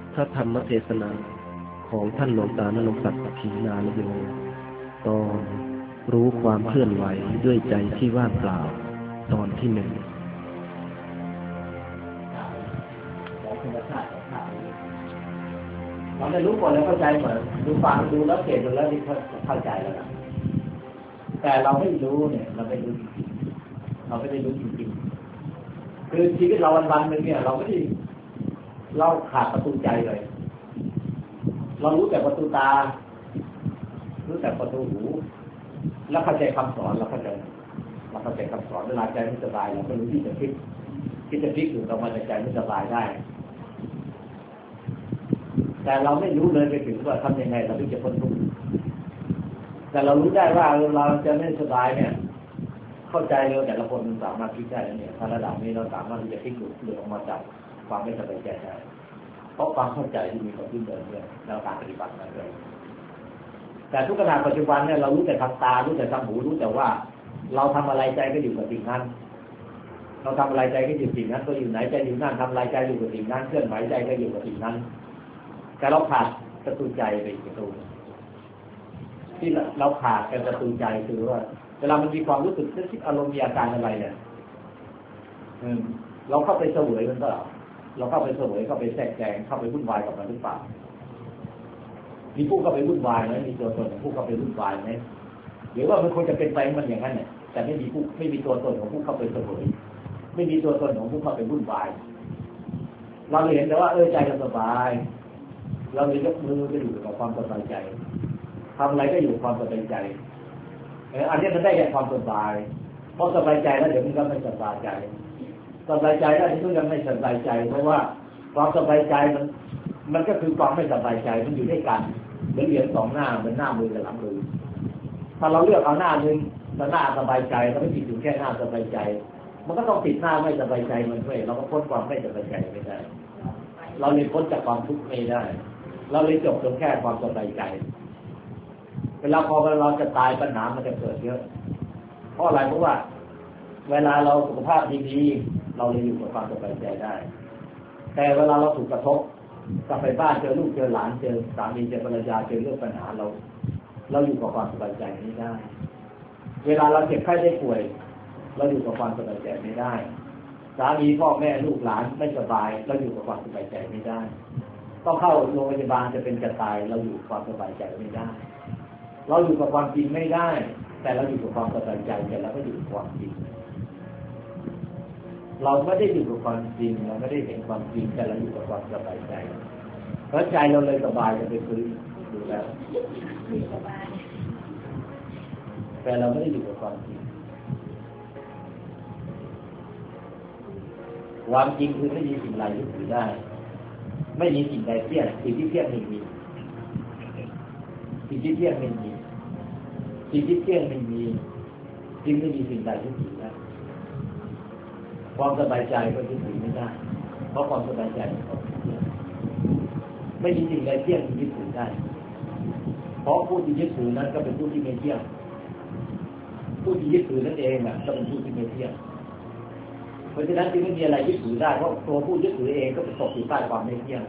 พระธรรมเทศนาของท่านหลวงตานรงค์ศักดิ์ขีณาลโยตอนรู้ความเคลื่อนไหวด้วยใจที่ว่างเปล่าตอนที่ 1 เราได้รู้หมดแล้วเข้าใจหมดดูฟังดูแล้วเก็บดูแล้วนี่เข้าใจแล้วนะแต่เราไม่รู้เนี่ยเราไม่รู้จริงๆเราไม่ได้รู้จริงๆคือชีวิตเราวันๆนึงเนี่ยเราไม่ได้เราขาดประตูใจเลยเรารู้แต่ประตูตารู้แต่ประตูหูแล้วเข้าใจคำสอนเราเข้าใจคำสอนเวลาใจไม่สบายเราก็รู้ที่จะพลิกอยู่กับมันใจไม่สบายได้แต่เราไม่รู้เลยไปถึงว่าทำยังไงเราถึงจะพ้นทุกข์แต่เรารู้ได้ว่าเราจะไม่สบายเนี่ยเข้าใจเร็วแต่ละคนมันสามารถพลิกได้เนี่ยถ้าระดับนี้เราสามารถที่จะพลิกหลุดออกมาจากความไม่สบายใจได้เพราะความเข้าใจที่มีกับพื้นเดิมเนี่ยแล้วการปฏิบัตินั่นเลยแต่ทุกขณะปัจจุบันเนี่ยเรารู้แต่ทางตารู้แต่ทางหูรู้แต่ว่าเราทำอะไรใจก็อยู่กับสิ่งนั้นเราทำอะไรใจก็อยู่สิ่งนั้นตัวอยู่ไหนใจอยู่นั่นทำอะไรใจอยู่กับสิ่งนั้นเคลื่อนไหวใจก็อยู่กับสิ่งนั้นแต่เราขาดประตูใจไปประตูที่เราขาดเป็นประตูใจคือว่าเวลามันมีความรู้สึกนึกอารมณ์มีอาการอะไรเนี่ยเราเข้าไปเสวยมันก็เราเข้าไปเสวยเข้าไปแทรกแซงเข้าไปวุ่นวายกับมันหรือเปล่ามีผู้เข้าไปวุ่นวายไหมมีตัวตนของผู้เข้าไปวุ่นวายไหมหรือว่ามันควรจะเป็นไปมันอย่างนั้นเนี่ยแต่ไม่มีตัวตนของผู้เข้าไปเสวยไม่มีตัวตนของผู้เข้าไปวุ่นวายเราเห็นแต่ว่าใจเราสบายเราเลยยกมือไปอยู่กับความสบายใจทำอะไรก็อยู่ความสบายใจอันนี้มันได้แค่ความสบายพอสบายใจแล้วเดี๋ยวมันก็ไม่สบายใจสบายใจแล้วที่มันยังไม่สบายใจเพราะว่าความสบายใจมันก็คือความไม่สบายใจมันอยู่ด้วยกันเหมือนเหรียญสองหน้าเหมือนหน้ามือกับหลังมือถ้าเราเลือกเอาหน้านึงแต่หน้าสบายใจเราไม่ติดถึงแค่หน้าสบายใจมันก็ต้องติดหน้าไม่สบายใจมันด้วยเราก็พ้นความไม่สบายใจไม่ได้เราเลยพ้นจากความทุกข์ไม่ได้เราเลยจบตรงแค่ความสบายใจเวลาพอเราจะตายปัญหามันจะเกิดเยอะเพราะอะไรเพราะว่าเวลาเราสุขภาพดีๆเราเลยอยู่กับความสบายใจได้แต่เวลาเราถูกกระทบกลับไปบ้านเจอลูกเจอหลานเจอสามีเจอภรรยาเจอเรื่องปัญหาเราอยู่กับความสบายใจไม่ได้เวลาเราเจ็บไข้ได้ป่วยเราอยู่กับความสบายใจไม่ได้สามีพ่อแม่ลูกหลานไม่สบายเราอยู่กับความสบายใจไม่ได้ต้องเข้าโรงพยาบาลจะเป็นจะตายเราอยู่ความสบายใจไม่ได้เราอยู่กับความจริงไม่ได้แต่เราอยู่กับความสบายใจแต่เราก็อยู่กับความจริงเราไม่ได้อยู่กับความจริงเราไม่ได้เห็นความจริงแต่เราอยู่กับความสบายใจเพราะใจเราเลยสบายจะไปฟื้นดูแล้วแต่เราไม่ได้อยู่กับความจริงความจริงคือไม่มีสิ่งใดยึดถือได้ไม่มีสิ่งใดเที่ยงสิ่งที่เที่ยงไม่มีสิ่งที่เที่ยงไม่มีสิ่งที่เที่ยงไม่มีจึงไม่มีสิ่งใดยึดถือได้ความสบายใจก็ยึดถือไม่ได้เพราะความสบายใจไม่มีสิ่งใดเที่ยงที่ยึดถือได้เพราะผู้ที่ยึดถือนั้นก็เป็นผู้ที่ไม่เที่ยงผู้ที่ยึดถือนั่นเองน่ะก็เป็นผู้ที่ไม่เที่ยงเพราะฉะนั้นจึงไม่มีอะไรยึดถือได้เพราะตัวผู้ยึดถือเองก็เป็นตกอยู่ใต้ความไม่เที่ยง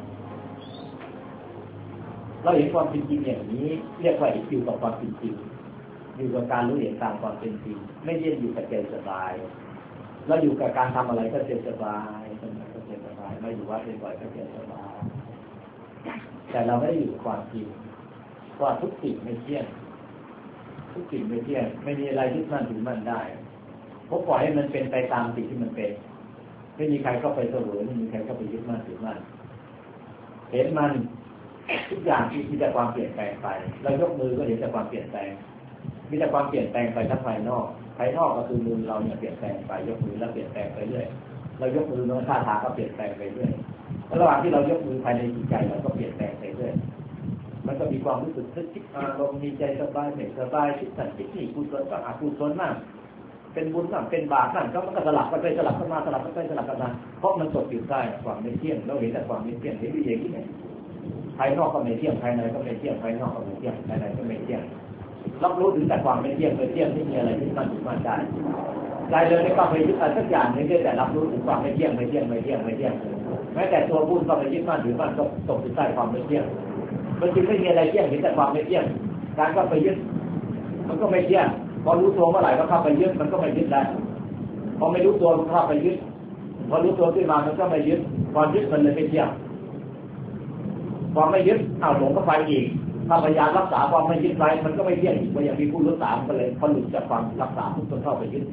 เราเห็นความจริงอย่างนี้เรียกว่าอยู่กับความจริงอยู่กับการรู้เห็นตามความเป็นจริงไม่ได้อยู่กับใจสบายเราอยู่กับการทำอะไรก็ใจสบายก็ใจสบายไม่อยู่ว่าเป็นบ่อยก็ใจสบายแต่เราไม่ได้อยู่กับความจริงว่าทุกสิ่งไม่เที่ยงทุกสิ่งไม่เที่ยงไม่มีอะไรยึดมั่นถือมั่นได้เพราะปล่อยให้มันเป็นไปตามสิ่งที่มันเป็นไม่มีใครเข้าไปเสวยไม่มีใครเข้าไปยึดมั่นถือมั่นเห็นมันทุกอย่างที่มีแต่ความเปลี่ยนแปลงไปเรายกมือก็เห็นแต่ความเปลี่ยนแปลงมีแต่ความเปลี่ยนแปลงไปทั้งภายนอกก็คือมือเราเนี่ยเปลี่ยนแปลงไปยกมือแล้วเปลี่ยนแปลงไปเรื่อยเรายกมือแล้วท่าทางก็เปลี่ยนแปลงไปเรื่อยระหว่างที่เรายกมือภายในจิตใจเราก็เปลี่ยนแปลงไปเรื่อยมันก็มีความรู้สึกนึกคิดอารมณ์มีใจสบายไม่สบายคิดสั่นคิดนี่กุศลบ้างอกุศลบ้างเป็นบุญบ้างเป็นบาปบ้างก็มันก็สลับกันไปสลับกันมาสลับกันไปสลับกันมาเพราะมันตกอยู่ใต้ความไม่เที่ยงเราเห็นแต่ความไม่เที่ยงเห็นด้วยอย่างนี้ภายนอกก็ไม่เที่ยงภายในก็ไม่เที่ยงภายนอกก็ไม่เที่ยงภายในก็ไม่เที่ยงรับรู้ถึงแต่ความไม่เที่ยงไม่เที่ยงไม่มีอะไรที่มันอยู่มาได้ใจเลยไม่ต้องไปยึดอะไรสักอย่างนึงแต่รับรู้ถึงความไม่เที่ยงไม่เที่ยงไม่เที่ยงไม่เที่ยงแม้แต่ตัวผู้ก็ไปยึดมั่นถือมั่นก็ตกอยู่ใต้ความไม่เที่ยงมันจึงไม่มีอะไรเที่ยงเห็นแต่ความไม่เที่ยงการก็ไปยึดมันก็ไม่เที่ยงพอรู้ตัวเมื่อไหร่ก็เข้าไปยึดมันก็ไม่ยึดแล้วพอไม่รู้ตัวมันเข้าไปยึดพอรู้ตัวขึ้นมามันก็ไม่ยึดความยึดมันเลยไม่เที่ยงความไม่ยึดเอาหลงก็ไปอีกถ้าพยายามรักษาความไม่ยึดไว้มันก็ไม่เที่ยงอีกว่าอย่างมีผู้รักษาก็เลยพอหลุดจากความรักษาทุกคนเข้าไปยึด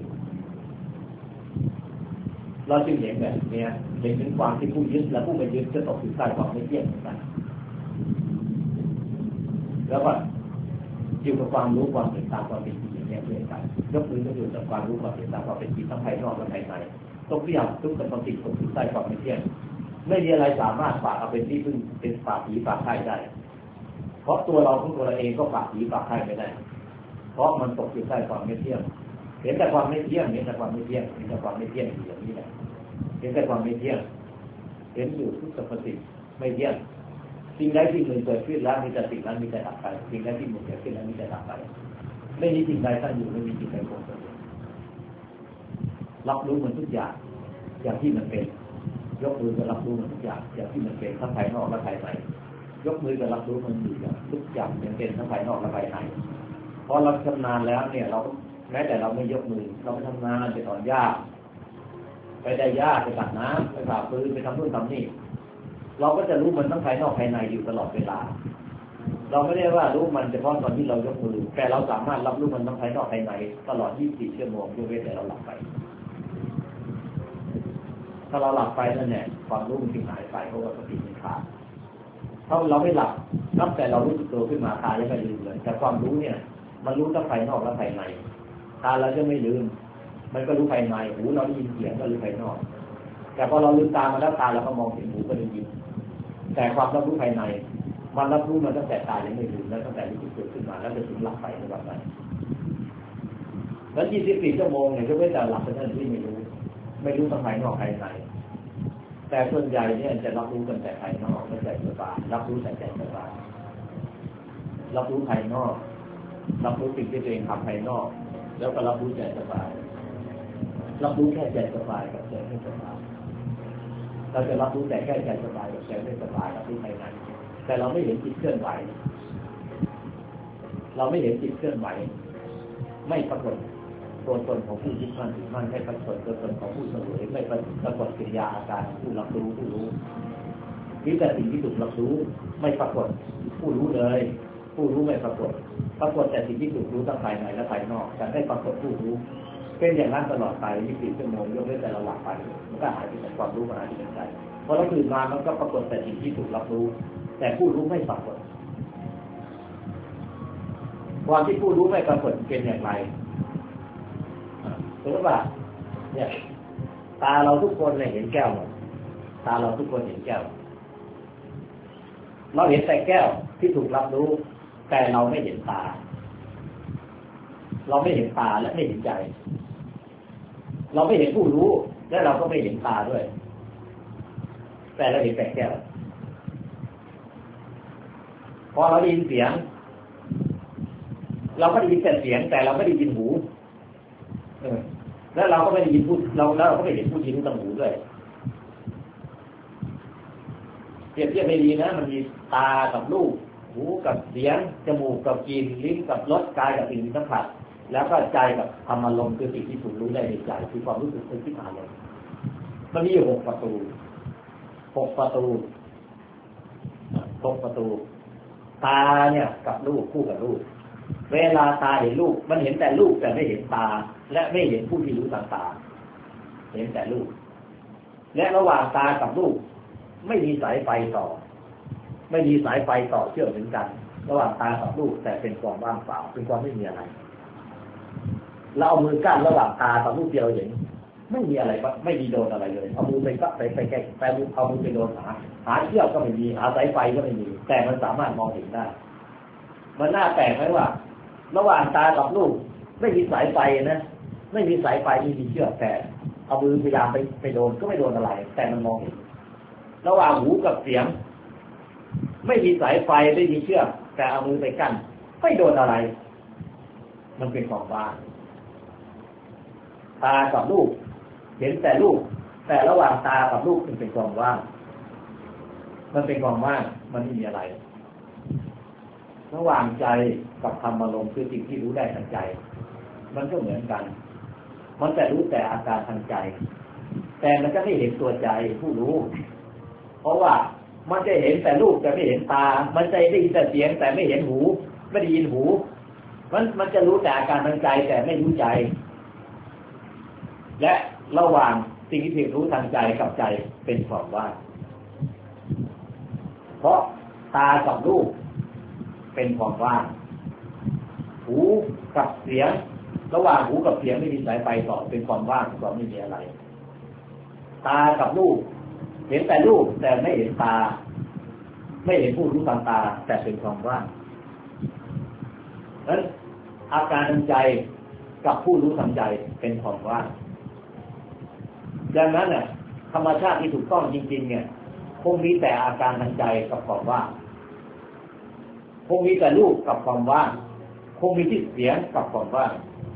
เราจึงเห็นแบบนี้เห็นถึงความที่ผู้ยึดและผู้ไม่ยึดจะตกอยู่ใต้ความไม่เที่ยงเหมือนกันแล้วก็อยู่กับความรู้ความเห็นตามความเป็นจริงอย่างนี้เพื่อนกันยกมือก็อยู่กับความรู้ความเห็นตามความเป็นจริงทั้งภายนอกและภายในต้องพยายามทุกกับความติดตกอยู่ใต้ความไม่เที่ยงไม่มีอะไรสามารถฝากเอาเป็นที่พึ่งเป็นฝากผีฝากไข่ได้เพราะตัวเราของตัวเราเองก็ฝากผีฝากไข่ไม่ได้เพราะมันตกอยู่ใต้ความไม่เที่ยงเห็นแต่ความไม่เที่ยงเห็นแต่ความไม่เที่ยงเห็นแต่ความไม่เที่ยงอยู่อย่างนี้แหละเห็นแต่ความไม่เที่ยงเห็นอยู่ทุกสรรพสิ่งไม่เที่ยงสิ่งใดสิ่งหนึ่งเกิดขึ้นแล้วมีแต่สิ่งนั้นมีแต่ดับไปสิ่งใดสิ่งหนึ่งเกิดขึ้นแล้วมีแต่ดับไปไม่มีสิ่งใดตั้งอยู่ไม่มีสิ่งใดคงอยู่รับรู้มันทุกอย่างอย่างที่มันเป็นยกมือก็รับรู้มันทุกอย่างอย่างที่มันเป็นทั้งภายนอกและภายในยกมือก็รับรู้มันอยู่อย่างทุกอย่างอย่างเป็นทั้งภายนอกและภายในพอเราชำนาญแล้วเนี่ยเราแม้แต่เราไม่ยกมือเราไปทำงานไปถอนหญ้าไปได้หญ้าไปตัดน้ำไปผ่าปืนไปทำนู่นทำนี่เราก็จะรู้มันทั้งภายนอกภายในอยู่ตลอดเวลาเราไม่ได้ว่ารู้มันเฉพาะตอนที่เรายกมือแต่เราสามารถรับรู้มันทั้งภายนอกภายในตลอด24 ชั่วโมงยกเว้นแต่เราหลับไปถ้าเราหลับไปนั่นแหละความรู้มันจึงหายไปเพราะว่าสติมันขาดถ้าเราไม่หลับนับแต่เรารู้สึกตัวขึ้นมาตายังไม่ลืมเลยแต่ความรู้เนี่ยมันรู้ทั้งภายนอกและภายในตาเราจะไม่ลืมมันก็รู้ภายในหูเราได้ยินเสียงก็รู้ภายนอกแต่พอเราลืมตามาแล้วตาเราก็มองเห็นหูก็ได้ยินแต่ความรับรู้ภายในมันรับรู้มาตั้งแต่ตายังไม่ลืมแล้วตั้งแต่รู้สึกตัวขึ้นมาแล้วจะถึงหลับไปในวันนั้นแล้ว24 ชั่วโมงเนี่ยจะไม่แต่หลับไปนั่นที่ไม่รู้ทั้งภายนอกภายในแต่ส่วนใหญ่เนี่ยจะรับรู้กันแต่ภายนอกไม่ใจสบายรับรู้แต่ใจสบายรับรู้ภายนอกรับรู้สิ่งที่ตัวเองทำภายนอกแล้วก็รับรู้ใจสบายรับรู้แค่ใจสบายกับใจไม่สบายเราจะรับรู้แต่แค่ใจสบายกับใจไม่สบายรับรู้ภายในแต่เราไม่เห็นจิตเคลื่อนไหวเราไม่เห็นจิตเคลื่อนไหวไม่ปรากฏตัวตนของผู้ยึดมั่นถือมั่นไม่ปรากฏตัวตนของผู้เสวยไม่ปรากฏกิริยาอาการผู้รับรู้ผู้รู้มีแต่สิ่งที่ถูกรับรู้ไม่ปรากฏผู้รู้เลยผู้รู้ไม่ปรากฏแต่สิ่งที่ถูกรู้ทั้งภายในและภายนอกแต่ไม่ปรากฏผู้รู้เป็นอย่างนั้นตลอดไป24 ชั่วโมงยกเว้นแต่เราหลับไปมันก็หายไปจากความรู้มาหายไปจากใจพอเราตื่นมามันก็ปรากฏแต่สิ่งที่ถูกรับรู้แต่ผู้รู้ไม่ปรากฏความที่ผู้รู้ไม่ปรากฏเป็นอย่างไรถือว่าเนี่ยตาเราทุกคนเนี่ยเห็นแก้วหมดตาเราทุกคนเห็นแก้วเราเห็นแต่แก้วที่ถูกรับรู้แต่เราไม่เห็นตาเราไม่เห็นตาและไม่เห็นใจเราไม่เห็นผู้รู้และเราก็ไม่เห็นตาด้วยแต่เราเห็นแต่แก้วพอเราได้ยินเสียงเราก็ได้ยินแต่เสียงแต่เราไม่ได้ยินหูแล้วเราก็ไม่ได้ยินพูดแล้วเราก็ไม่เห็นผู้ยินรู้ทางหูด้วยเปรียบเทียบไม่ดีนะมันมีตากับรูปหูกับเสียงจมูกกับกลิ่นลิ้นกับรสกายกับสิ่งที่สัมผัสแล้วก็ใจกับธรรมารมณ์คือสิ่งที่ถูกรู้ได้ในใจคือความรู้สึกนึกคิดอารมณ์มันมีอยู่6 ประตูตาเนี่ยกับรูปคู่กับรูปเวลาตาเห็นรูปมันเห็นแต่รูปแต่ไม่เห็นตาและไม่เห็นผู้ที่รู้ต่างๆเห็นแต่รูปและระหว่างตากับรูปไม่มีสายไฟต่อเชื่อมถึงกันระหว่างตากับรูปแต่เป็นความว่างเปล่าเป็นความไม่มีอะไรเราเอามือกั้นระหว่างตากับรูปเดียวเห็นไม่มีอะไรไม่มีโดนอะไรเลยเอามือไปก็ไปแก้แต่เอามือไปโดนหาเชือกก็ไม่มีหาสายไฟก็ไม่มีแต่มันสามารถมองเห็นได้มันน่าแปลกไหมว่าระหว่างตากับรูปไม่มีสายไฟนะไม่มีสายไฟไม่มีเชือกแต่เอามือพยายามไปโดนก็ไม่โดนอะไรแต่มันมองเห็นระหว่างหูกับเสียงไม่มีสายไฟไม่มีเชือกแต่เอามือไปกั้นไม่โดนอะไรมันเป็นความว่างตากับรูปเห็นแต่รูปแต่ระหว่างตากับรูปมันเป็นความว่างมันเป็นความว่างมันไม่มีอะไรระหว่างใจกับธรรมอารมณ์คือสิ่งที่รู้ได้ทางใจ มันก็เหมือนกันมันแต่รู้แต่อาการทางใจแต่มันจะไม่เห็นตัวใจผู้รู้เพราะว่ามันจะเห็นแต่รูปแต่ไม่เห็นตามันจะได้ยินแต่เสียงแต่ไม่เห็นหูไม่ได้ยินหูมันจะรู้แต่อาการทางใจแต่ไม่รู้ใจและระหว่างสิ่งที่รู้ทางใจกับใจเป็นความว่างเพราะตากับรูปเป็นความว่างหูกับเสียงระหว่างหูกับเสียงไม่มีสายไฟต่อเป็นความว่างก็ไม่มีอะไรตากับรูปเห็นแต่รูปแต่ไม่เห็นตาไม่เห็นผู้รู้ทางตาแต่เป็นความว่างนั้นอาการทางใจกับผู้รู้ทางใจเป็นความว่างดังนั้นเนี่ยธรรมชาติที่ถูกต้องจริงๆเนี่ยคงมีแต่อาการทางใจกับความว่างคงมีแต่รูปกับความว่างคงมีที่เสียงกับความว่าง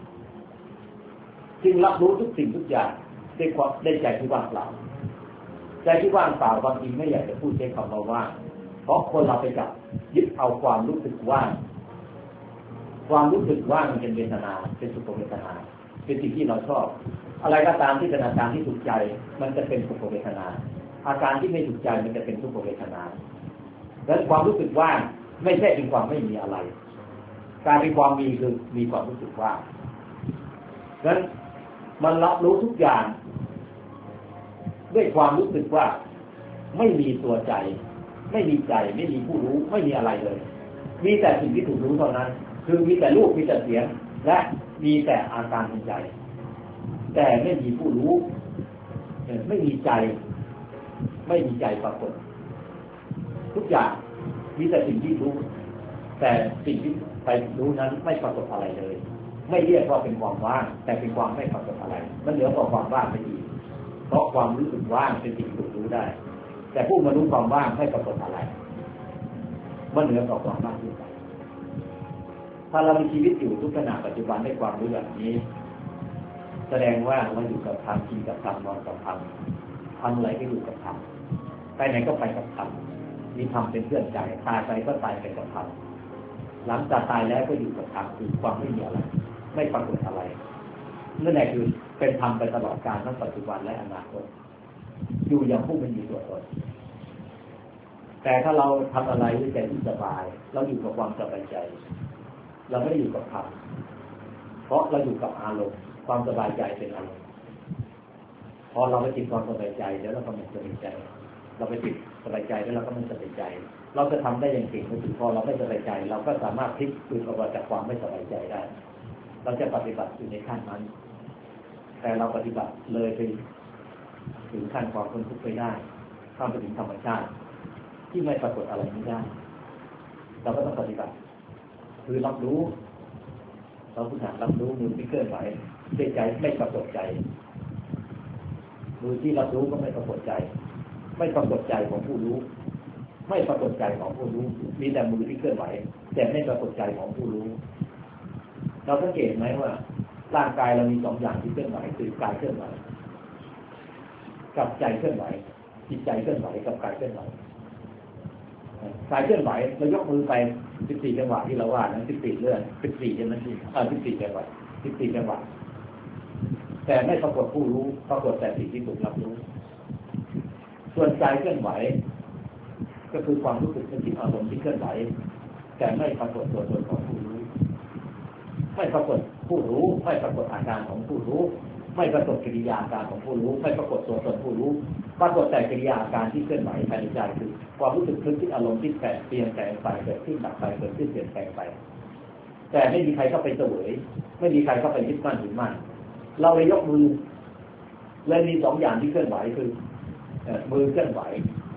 จึงรับรู้ทุกสิ่งทุกอย่างได้ใจที่ว่างเปล่าใจที่ว่างเปล่าบางทีไม่อยากจะพูดใช้คำว่าว่างเพราะคนเราไปจับยึดเอาความรู้สึกว่างความรู้สึกว่างมันเป็นเวทนาเป็นสุขเวทนาเป็นสิ่งที่เราชอบอะไรก็ตามที่เป็นอาการที่ถูกใจมันจะเป็นสุขเวทนาอาการที่ไม่ถูกใจมันจะเป็นทุกขเวทนาดังนั้นความรู้สึกว่างไม่ใช่เป็นความไม่มีอะไรการเป็นความมีคือมีความรู้สึกว่างดังนั้นมันรับรู้ทุกอย่างด้วยความรู้สึกว่าไม่มีตัวใจไม่มีใจไม่มีผู้รู้ไม่มีอะไรเลยมีแต่สิ่งที่ถูกรู้เท่านั้นคือมีแต่รูปมีแต่เสียงและมีแต่อาการทางใจแต่ไม่มีผู้รู้ไม่มีใจไม่มีใจปรากฏทุกอย่างมีแต่สิ่งที่รู้แต่สิ่งที่ไปรู้นั้นไม่ปรากฏอะไรเลยไม่เรียกว่าเป็นความว่างแต่เป็นความไม่ปรากฏอะไรมันเหนือกว่าความว่างไปอีกเพราะความรู้สึกว่างเป็นสิ่งถูกรู้ได้แต่ผู้มารู้ความว่างไม่ปรากฏอะไรมันเหนือกว่าความว่างที่ไปถ้าเรามีชีวิตอยู่ทุกขณะปัจจุบันได้ความรู้แบบนี้แสดงว่าเราอยู่กับธรรมกินกับธรรมนอนกับธรรมทำอะไรก็อยู่กับธรรมไปไหนก็ไปกับธรรมมีธรรมเป็นเพื่อนใจตายไปก็ตายไปกับธรรมหลังจากตายแล้วก็อยู่กับธรรมคือความไม่มีอะไรไม่ปรากฏอะไรนั่นแหละคือเป็นธรรมไปตลอดกาลทั้งปัจจุบันและอนาคตอยู่อย่างผู้เป็นอยู่ตัวตนแต่ถ้าเราทำอะไรด้วยใจที่สบายเราอยู่กับความสบายใจเราไม่ได้อยู่กับธรรมเพราะเราอยู่กับอารมณ์ความสบายใจเป็นอารมณ์พอเราไปติดความสบายใจแล้วเราก็ไม่สบายใจเราไปติดสบายใจแล้วเราก็ไม่สบายใจเราจะทำได้อย่างเก่งก็คือพอเราไม่สบายใจเราก็สามารถพลิกตัวออกมาจากความไม่สบายใจได้เราจะปฏิบัติอยู่ในขั้นนั้นแต่เราปฏิบัติเลยไปถึงขั้นความพ้นทุกข์ไปได้ข้ามไปถึงธรรมชาติที่ไม่ปรากฏอะไรไม่ได้เราก็ต้องปฏิบัติคือรับรู้เราผู้ถามรับรู้มือที่เคลื่อนไหวด้วยใจไม่ปรากฏใจมือที่รับรู้ก็ไม่ปรากฏใจไม่ปรากฏใจของผู้รู้ไม่ปรากฏใจของผู้รู้มีแต่มือที่เคลื่อนไหวแต่ไม่ปรากฏใจของผู้รู้เราสังเกตไหมว่าร่างกายเรามีสองอย่างที่เคลื่อนไหวคือกายเคลื่อนไหวกับใจเคลื่อนไหวจิตใจเคลื่อนไหวกับกายเคลื่อนไหวกายเคลื่อนไหวเรายกมือไป14จังหวะที่เราว่านั้น14เรื่อง14ใช่ไหมที่14จังหวะ14จังหวะแต่ไม่ปรากฏผู้รู้ปรากฏแต่สิ่งที่ถูกรับรู้ส่วนใจเคลื่อนไหวก็คือความรู้สึกนึกคิดอารมณ์ที่เคลื่อนไหวแต่ไม่ปรากฏตัวตนของผู้รู้ไม่ปรากฏผู้รู้ไม่ปรากฏอาการของผู้รู้ไม่ปรากฏกิริยาการของผู้รู้ไม่ปรากฏตัวตนผู้รู้ปรากฏแต่กิริยาการที่เคลื่อนไหวภายในใจคือความรู้สึกนึกคิดอารมณ์ที่แปรเปลี่ยนแปลงไปเกิดขึ้นดับไปเกิดขึ้นเปลี่ยนแปลงไปแต่ไม่มีใครเข้าไปเสวยไม่มีใครเข้าไปยึดมั่นถือมั่นเราเลยยกมือเลยมีสองอย่างที่เคลื่อนไหวคือมือเคลื่อนไหว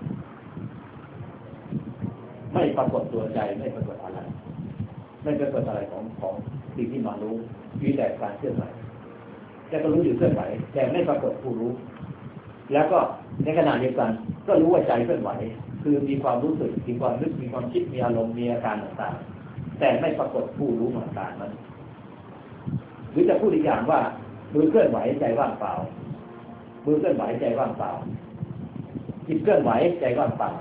ไม่ปรากฏตัวใจไม่ปรากฏอะไรไม่ปรากฏอะไรของสิ่งที่มารู้มีแต่การเคลื่อนไหวแต่ก็รู้อยู่เคลื่อนไหวแต่ไม่ปรากฏผู้รู้แล้วก็ในขณะเดียวกันก็รู้ว่าใจเคลื่อนไหวคือมีความรู้สึกมีความนึกมีความคิดมีอารมณ์มีอาการต่างๆแต่ไม่ปรากฏผู้รู้ต่างๆนั้นหรือจะพูดอีกอย่างว่ามือเคลื่อนไหวใจว่างเปล่ามือเคลื่อนไหวใจว่างเปล่าจิตเคลื่อนไหวใจว่างเปล่า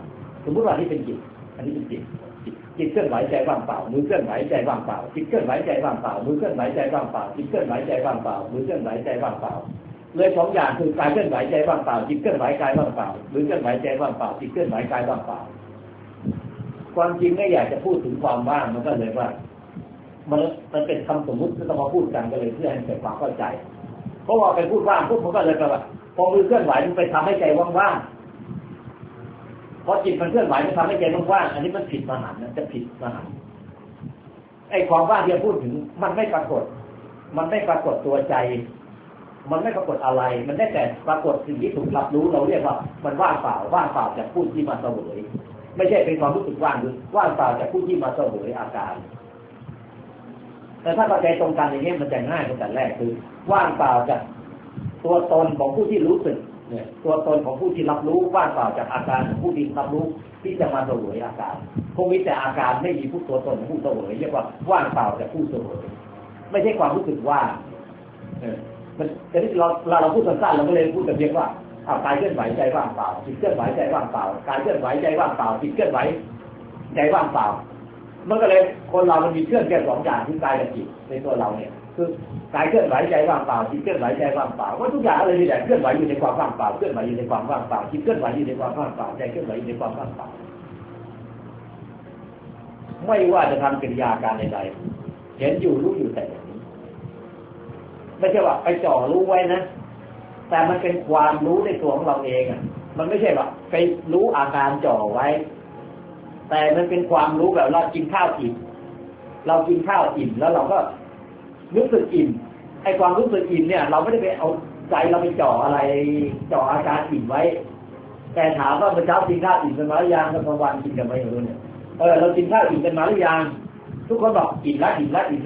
สมมติว่านี่เป็นจิตอันนี้เป็นจิตจิตเคลื่อนไหวใจว่างเปล่ามือเคลื่อนไหวใจว่างเปล่าจิตเคลื่อนไหวใจว่างเปล่ามือเคลื่อนไหวใจว่างเปล่าจิตเคลื่อนไหวใจว่างเปล่ามือเคลื่อนไหวใจว่างเปล่าเลยสองอย่างคือกายเคลื่อนไหวใจว่างเปล่าจิตเคลื่อนไหวกายว่างเปล่ามือเคลื่อนไหวใจว่างเปล่าจิตเคลื่อนไหวกายว่างเปล่าความจริงไม่อยากจะพูดถึงความว่างมันก็เลยว่ามันเป็นคำสมมุติที่ต้องมาพูดกันก็เลยเพื่อให้เกิดความเข้าใจเพราะว่าไปพูดว่างปุ๊บมันก็เลยแบบว่าพอมือเคลื่อนไหวมันไปทำให้ใจว่างๆเพราะจิตมันเคลื่อนไหวมันทำให้ใจว่างๆอันนี้มันผิดมหันต์นะจะผิดมหันต์ไอ้ความว่างที่พูดถึงมันไม่ปรากฏตัวใจมันไม่ปรากฏอะไรมันได้แต่ปรากฏสิ่งที่ถูกรับรู้เราเรียกว่ามันว่างเปล่าจากผู้ที่มาเสวยไม่ใช่เป็นความรู้สึกว่างหรือว่างเปล่าจากผู้ที่มาเสวยอาการแต่ถ้าเข้าใจตรงกันอย่างนี้มันจะง่ายตั้งแต่แรกคือว่างเปล่าจากตัวตนของผู้ที่รู้สึกเนี่ยตัวตนของผู้ที่รับรู้ว่างเปล่าจากอาการของผู้ที่รับรู้ที่จะมาเสวยอาการพวกนี้แต่อาการไม่มีผู้ตัวตนของผู้เสวยเรียกว่าว่างเปล่าจากผู้เสวยไม่ใช่ความรู้สึกว่างมันแต่ที่เราพูดสั้นๆเราก็เลยพูดกันเพียงว่ากายเคลื่อนไหวใจว่างเปล่าจิตเคลื่อนไหวใจว่างเปล่ากายเคลื่อนไหวใจว่างเปล่าจิตเคลื่อนไหวใจว่างเปล่ามันก็เลยคนเรามันมีเคลื่อนแค่สองอย่างที่กายกับจิตในตัวเราเนี่ยคือกายเคลื่อนไหวใจว่างเปล่าจิตเคลื่อนไหวใจว่างเปล่าว่าทุกอย่างอะไรนี่แหละเคลื่อนไหวอยู่ในความว่างเปล่าเคลื่อนไหวอยู่ในความว่างเปล่าจิตเคลื่อนไหวอยู่ในความว่างเปล่าใจเคลื่อนไหวอยู่ในความว่างเปล่าไม่ว่าจะทำกิริยาการใดๆเห็นอยู่รู้อยู่แต่อย่างนี้ไม่ใช่ว่าไปจ่อรู้ไว้นะแต่มันเป็นความรู้ในตัวของเราเองอ่ะมันไม่ใช่ว่าไปรู้อาการจ่อไว้แต่มันเป็นความรู้แบบเรากินข้าวอิ่มแล้วเราก็รู้สึกอิ่มไอ้ความรู้สึกอิ่มเนี่ยเราไม่ได้ไปเอาใจเราไปจ่ออะไรจ่ออาการอิ่มไว้แต่ถามว่าเมื่อเช้ากินข้าวอิ่มกันมาหรือยังกลางวันกินกันไม่รู้เนี่ยเรากินข้าวอิ่มกันมาหรือยังทุกคนบอกอิ่มแล้ว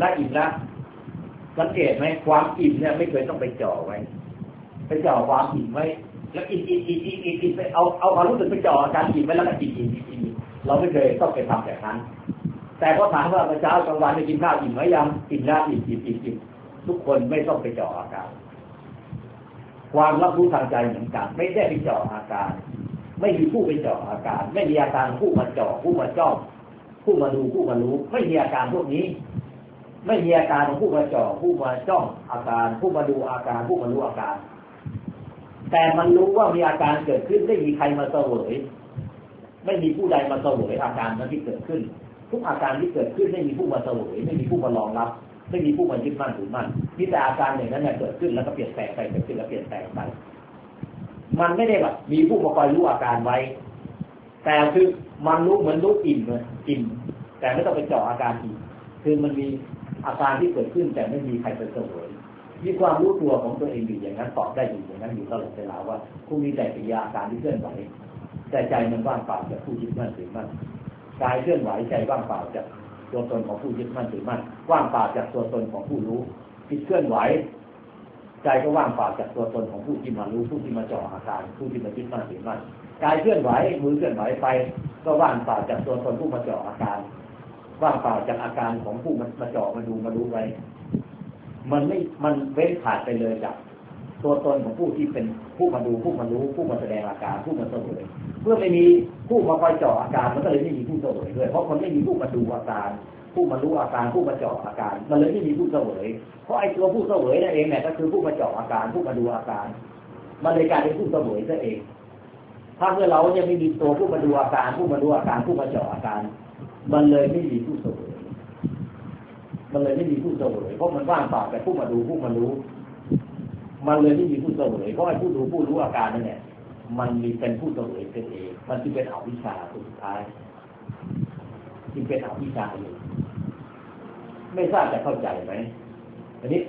สังเกตไหมความอิ่มเนี่ยไม่เคยต้องไปจ่อไว้ไปจ่อความอิ่มไว้แล้วอิ่มไปเอาความรู้สึกไปจ่ออาการอิ่มไว้แล้วก็อิ่มเราไม่เคยต้องไปทำแบบนั้นแต่พอถามว่าเมื่อเช้ากลางวันได้กินข้าวอิ่มไหมยังอิ่มแล้วอิ่มทุกคนไม่ต้องไปจ่ออาการความรับรู้ทางใจเหมือนกันไม่ได้ไปจ่ออาการไม่มีผู้ไปจ่ออาการไม่มีอาการผู้มาจ่อผู้มาจ้องผู้มาดูผู้มารู้ไม่มีอาการพวกนี้ไม่มีอาการของผู้มาจ่อผู้มาจ้องอาการผู้มาดูอาการผู้มารู้อาการแต่มันรู้ว่ามีอาการเกิดขึ้นไม่มีใครมาเสวยไม่มีผู้ใดมาเสวยอาการนั้นที่เกิดขึ้นทุกอาการที่เกิดขึ้นไม่มีผู้มาเสวยไม่มีผู้มารองรับไม่มีผู้มายึดมั่นถือมั่นมีแต่อาการอย่างนั้นเกิดขึ้นแล้วก็เปลี่ยนแปลงไปเกิดขึ้นแล้วเปลี่ยนแปลงไปมันไม่ได้แบบมีผู้มาคอยรู้อาการไว้แต่คือมันรู้เหมือนรู้อิ่มแต่ไม่ต้องไปเจาะอาการอิ่มคือมันมีอาการที่เกิดขึ้นแต่ไม่มีใครไปเสวยมีความรู้ตัวของตัวเองอยู่อย่างนั้นตอบได้อยู่อย่างนั้นอยู่ตลอดเวลาว่าผู้มีแต่กิริยาอาการที่เคลื่อนไหวแต่ใจมันว่างเปล่าจากผู้ยึดมั่นถือมั่นกายเคลื่อนไหวใจว่างเปล่าจากตัวตนของผู้ยึดมั่นถือมั่นว่างเปล่าจากตัวตนของผู้รู้จิตเคลื่อนไหวใจก็ว่างเปล่าจากตัวตนของผู้ที่มารู้ผู้ที่มาจ่ออาการผู้ที่มายึดมั่นถือมั่นกายเคลื่อนไหวมือเคลื่อนไหวไปก็ว่างเปล่าจากตัวตนผู้มาจ่ออาการว่างเปล่าจากอาการของผู้มาจ่อมาดูมารู้ไว้มันเว้นขาดไปเลยจากตัวตนของผู้ที่เป็นผู้มาดูผู้มารู้ผู้มาแสดงอาการผู้มาเสวยเมื่อไม่มีผู้มาคอยจ่ออาการมันก็เลยไม่มีผู้เสวยด้วยเพราะมันไม่มีผู้มาดูอาการผู้มารู้อาการผู้มาจ่ออาการมันเลยไม่มีผู้เสวยเพราะไอ้ตัวผู้เสวยนั่นเองเนี่ยก็คือผู้มาจ่ออาการผู้มาดูอาการมันเลยกลายเป็นผู้เสวยซะเองถ้าเมื่อเรายังไม่มีตัวผู้มาดูอาการผู้มารู้อาการผู้มาจ่ออาการมันเลยไม่มีผู้เสวยมันเลยไม่มีผู้เสวยเพราะมันว่างเปล่าแต่ผู้มาดูผู้มารู้มันเลยไม่มีผู้เสวยเพราะไอ้ผู้ดูผู้รู้อาการนั่นแหละมันมีเป็นผู้เสวยเป็นเองมันจึงเป็นอวิชชาสุดท้ายจึงเป็นอวิชชาอยู่ไม่ทราบจะเข้าใจไหมอันนี้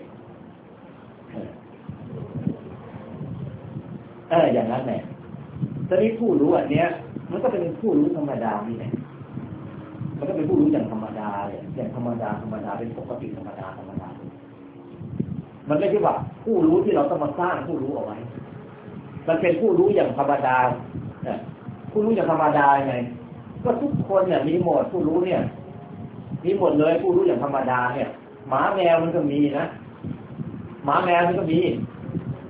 อย่างนั้นแหละตอนนี้ผู้รู้อันเนี้ยมันก็เป็นผู้รู้ธรรมดานี่แหละมันก็เป็นผู้รู้อย่างธรรมดาอย่างธรรมดาเป็นปกติธรรมดามันไม่ใช่ว่าผู้รู้ที่เราต้องมาสร้างผู้รู้เอาไว้มันเป็นผู้รู้อย่างธรรมดาผู้รู้อย่างธรรมดาไงก็ทุกคนเนี่ยมีหมดผู้รู้เนี่ยมีหมดเลยผู้รู้อย่างธรรมดาเนี่ยหมาแมวมันก็มีนะหมาแมวมันก็มี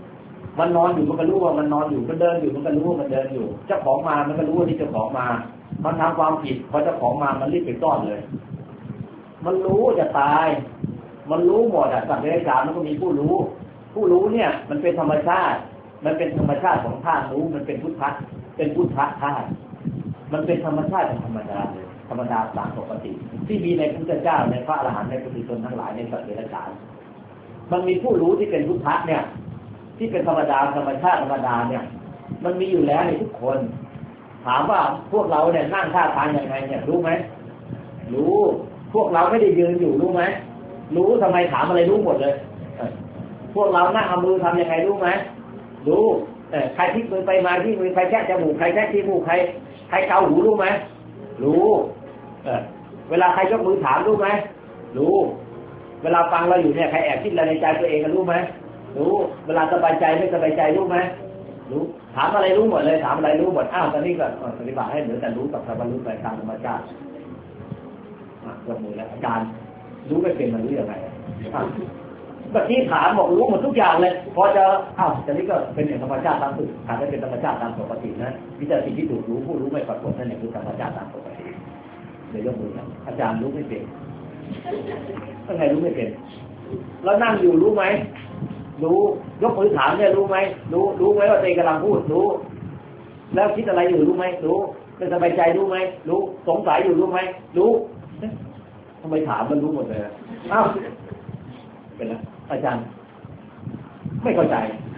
มันนอนอยู่มันก็รู้ว่ามันนอนอยู่มันเดินอยู่มันก็รู้ว่ามันเดินอยู่เจ้าของมามันก็รู้ว่าที่เจ้าของมามันทำความผิดพอเจ้าของมามันรีบไปซ่อนเลยมันรู้จะตายมันรู้หมดอ่ะสัตว์เดรัจฉานมันก็มีผู้รู้ผู้รู้เนี่ยมันเป็นธรรมชาติมันเป็นธรรมชาติของธาตุรู้มันเป็นพุทธะเป็นพุทธะธาตุมันเป็นธรรมชาติของธรรมดาเลยธรรมดาตามปกติที่มีในพระพุทธเจ้าในพระอรหันต์ในปุถุชนทั้งหลายในสัตว์เดรัจฉานมันมีผู้รู้ที่เป็นพุทธะเนี่ยที่เป็นธรรมดาธรรมชาติธรรมดาเนี่ยมันมีอยู่แล้วในทุกคนถามว่าพวกเราเนี่ยนั่งท่าทางยังไงเนี่ยรู้ไหมรู้พวกเราไม่ได้ยืนอยู่รู้ไหมรู้ทำไมถามอะไรรู้หมดเลยพวกเรานั่งเอามือทำยังไงรู้ไหมรู้ใครพลิกมือไปมาที่มือใครแคะจมูกใครแคะที่มูกใครเกาหูรู้ไหมรู้เวลาใครยกมือถามรู้ไหมรู้เวลาฟังเราอยู่เนี่ยใครแอบคิดอะไรในใจตัวเองกันรู้ไหมรู้เวลาสบายใจไม่สบายใจรู้ไหมรู้ถามอะไรรู้หมดเลยถามอะไรรู้หมดอ้าวตอนนี้ก็ปฏิบัติให้เหมือนแต่รู้กับธรรมรู้ไปตามธรรมชาติยกมือแล้วอาจารย์รู้ไม่เป็นมันรู้ยังไงเมื่อกี้ถามบอกรู้หมดทุกอย่างเลยพอจะแต่นี้ก็เป็นอย่างธรรมชาติตามสุดถามได้เป็นธรรมชาติตามปกตินะวิจารณ์สิ่งที่ถูกรู้ผู้รู้ไม่ปรากฏนั่นเองคือธรรมชาติตามปกติเดี๋ยวยกมือนะอาจารย์รู้ไม่เป็นยังไงรู้ไม่เป็นแล้วนั่งอยู่รู้ไหมรู้ยกมือถามเนี่ยรู้ไหมรู้ไหมว่าตัวเองกำลังพูดรู้แล้วคิดอะไรอยู่รู้ไหมรู้ไม่สบายใจรู้ไหมรู้สงสัยอยู่รู้ไหมรู้ทำไมถามมันรู้หมดเลยเป็นไรอาจารย์ไม่เข้าใจ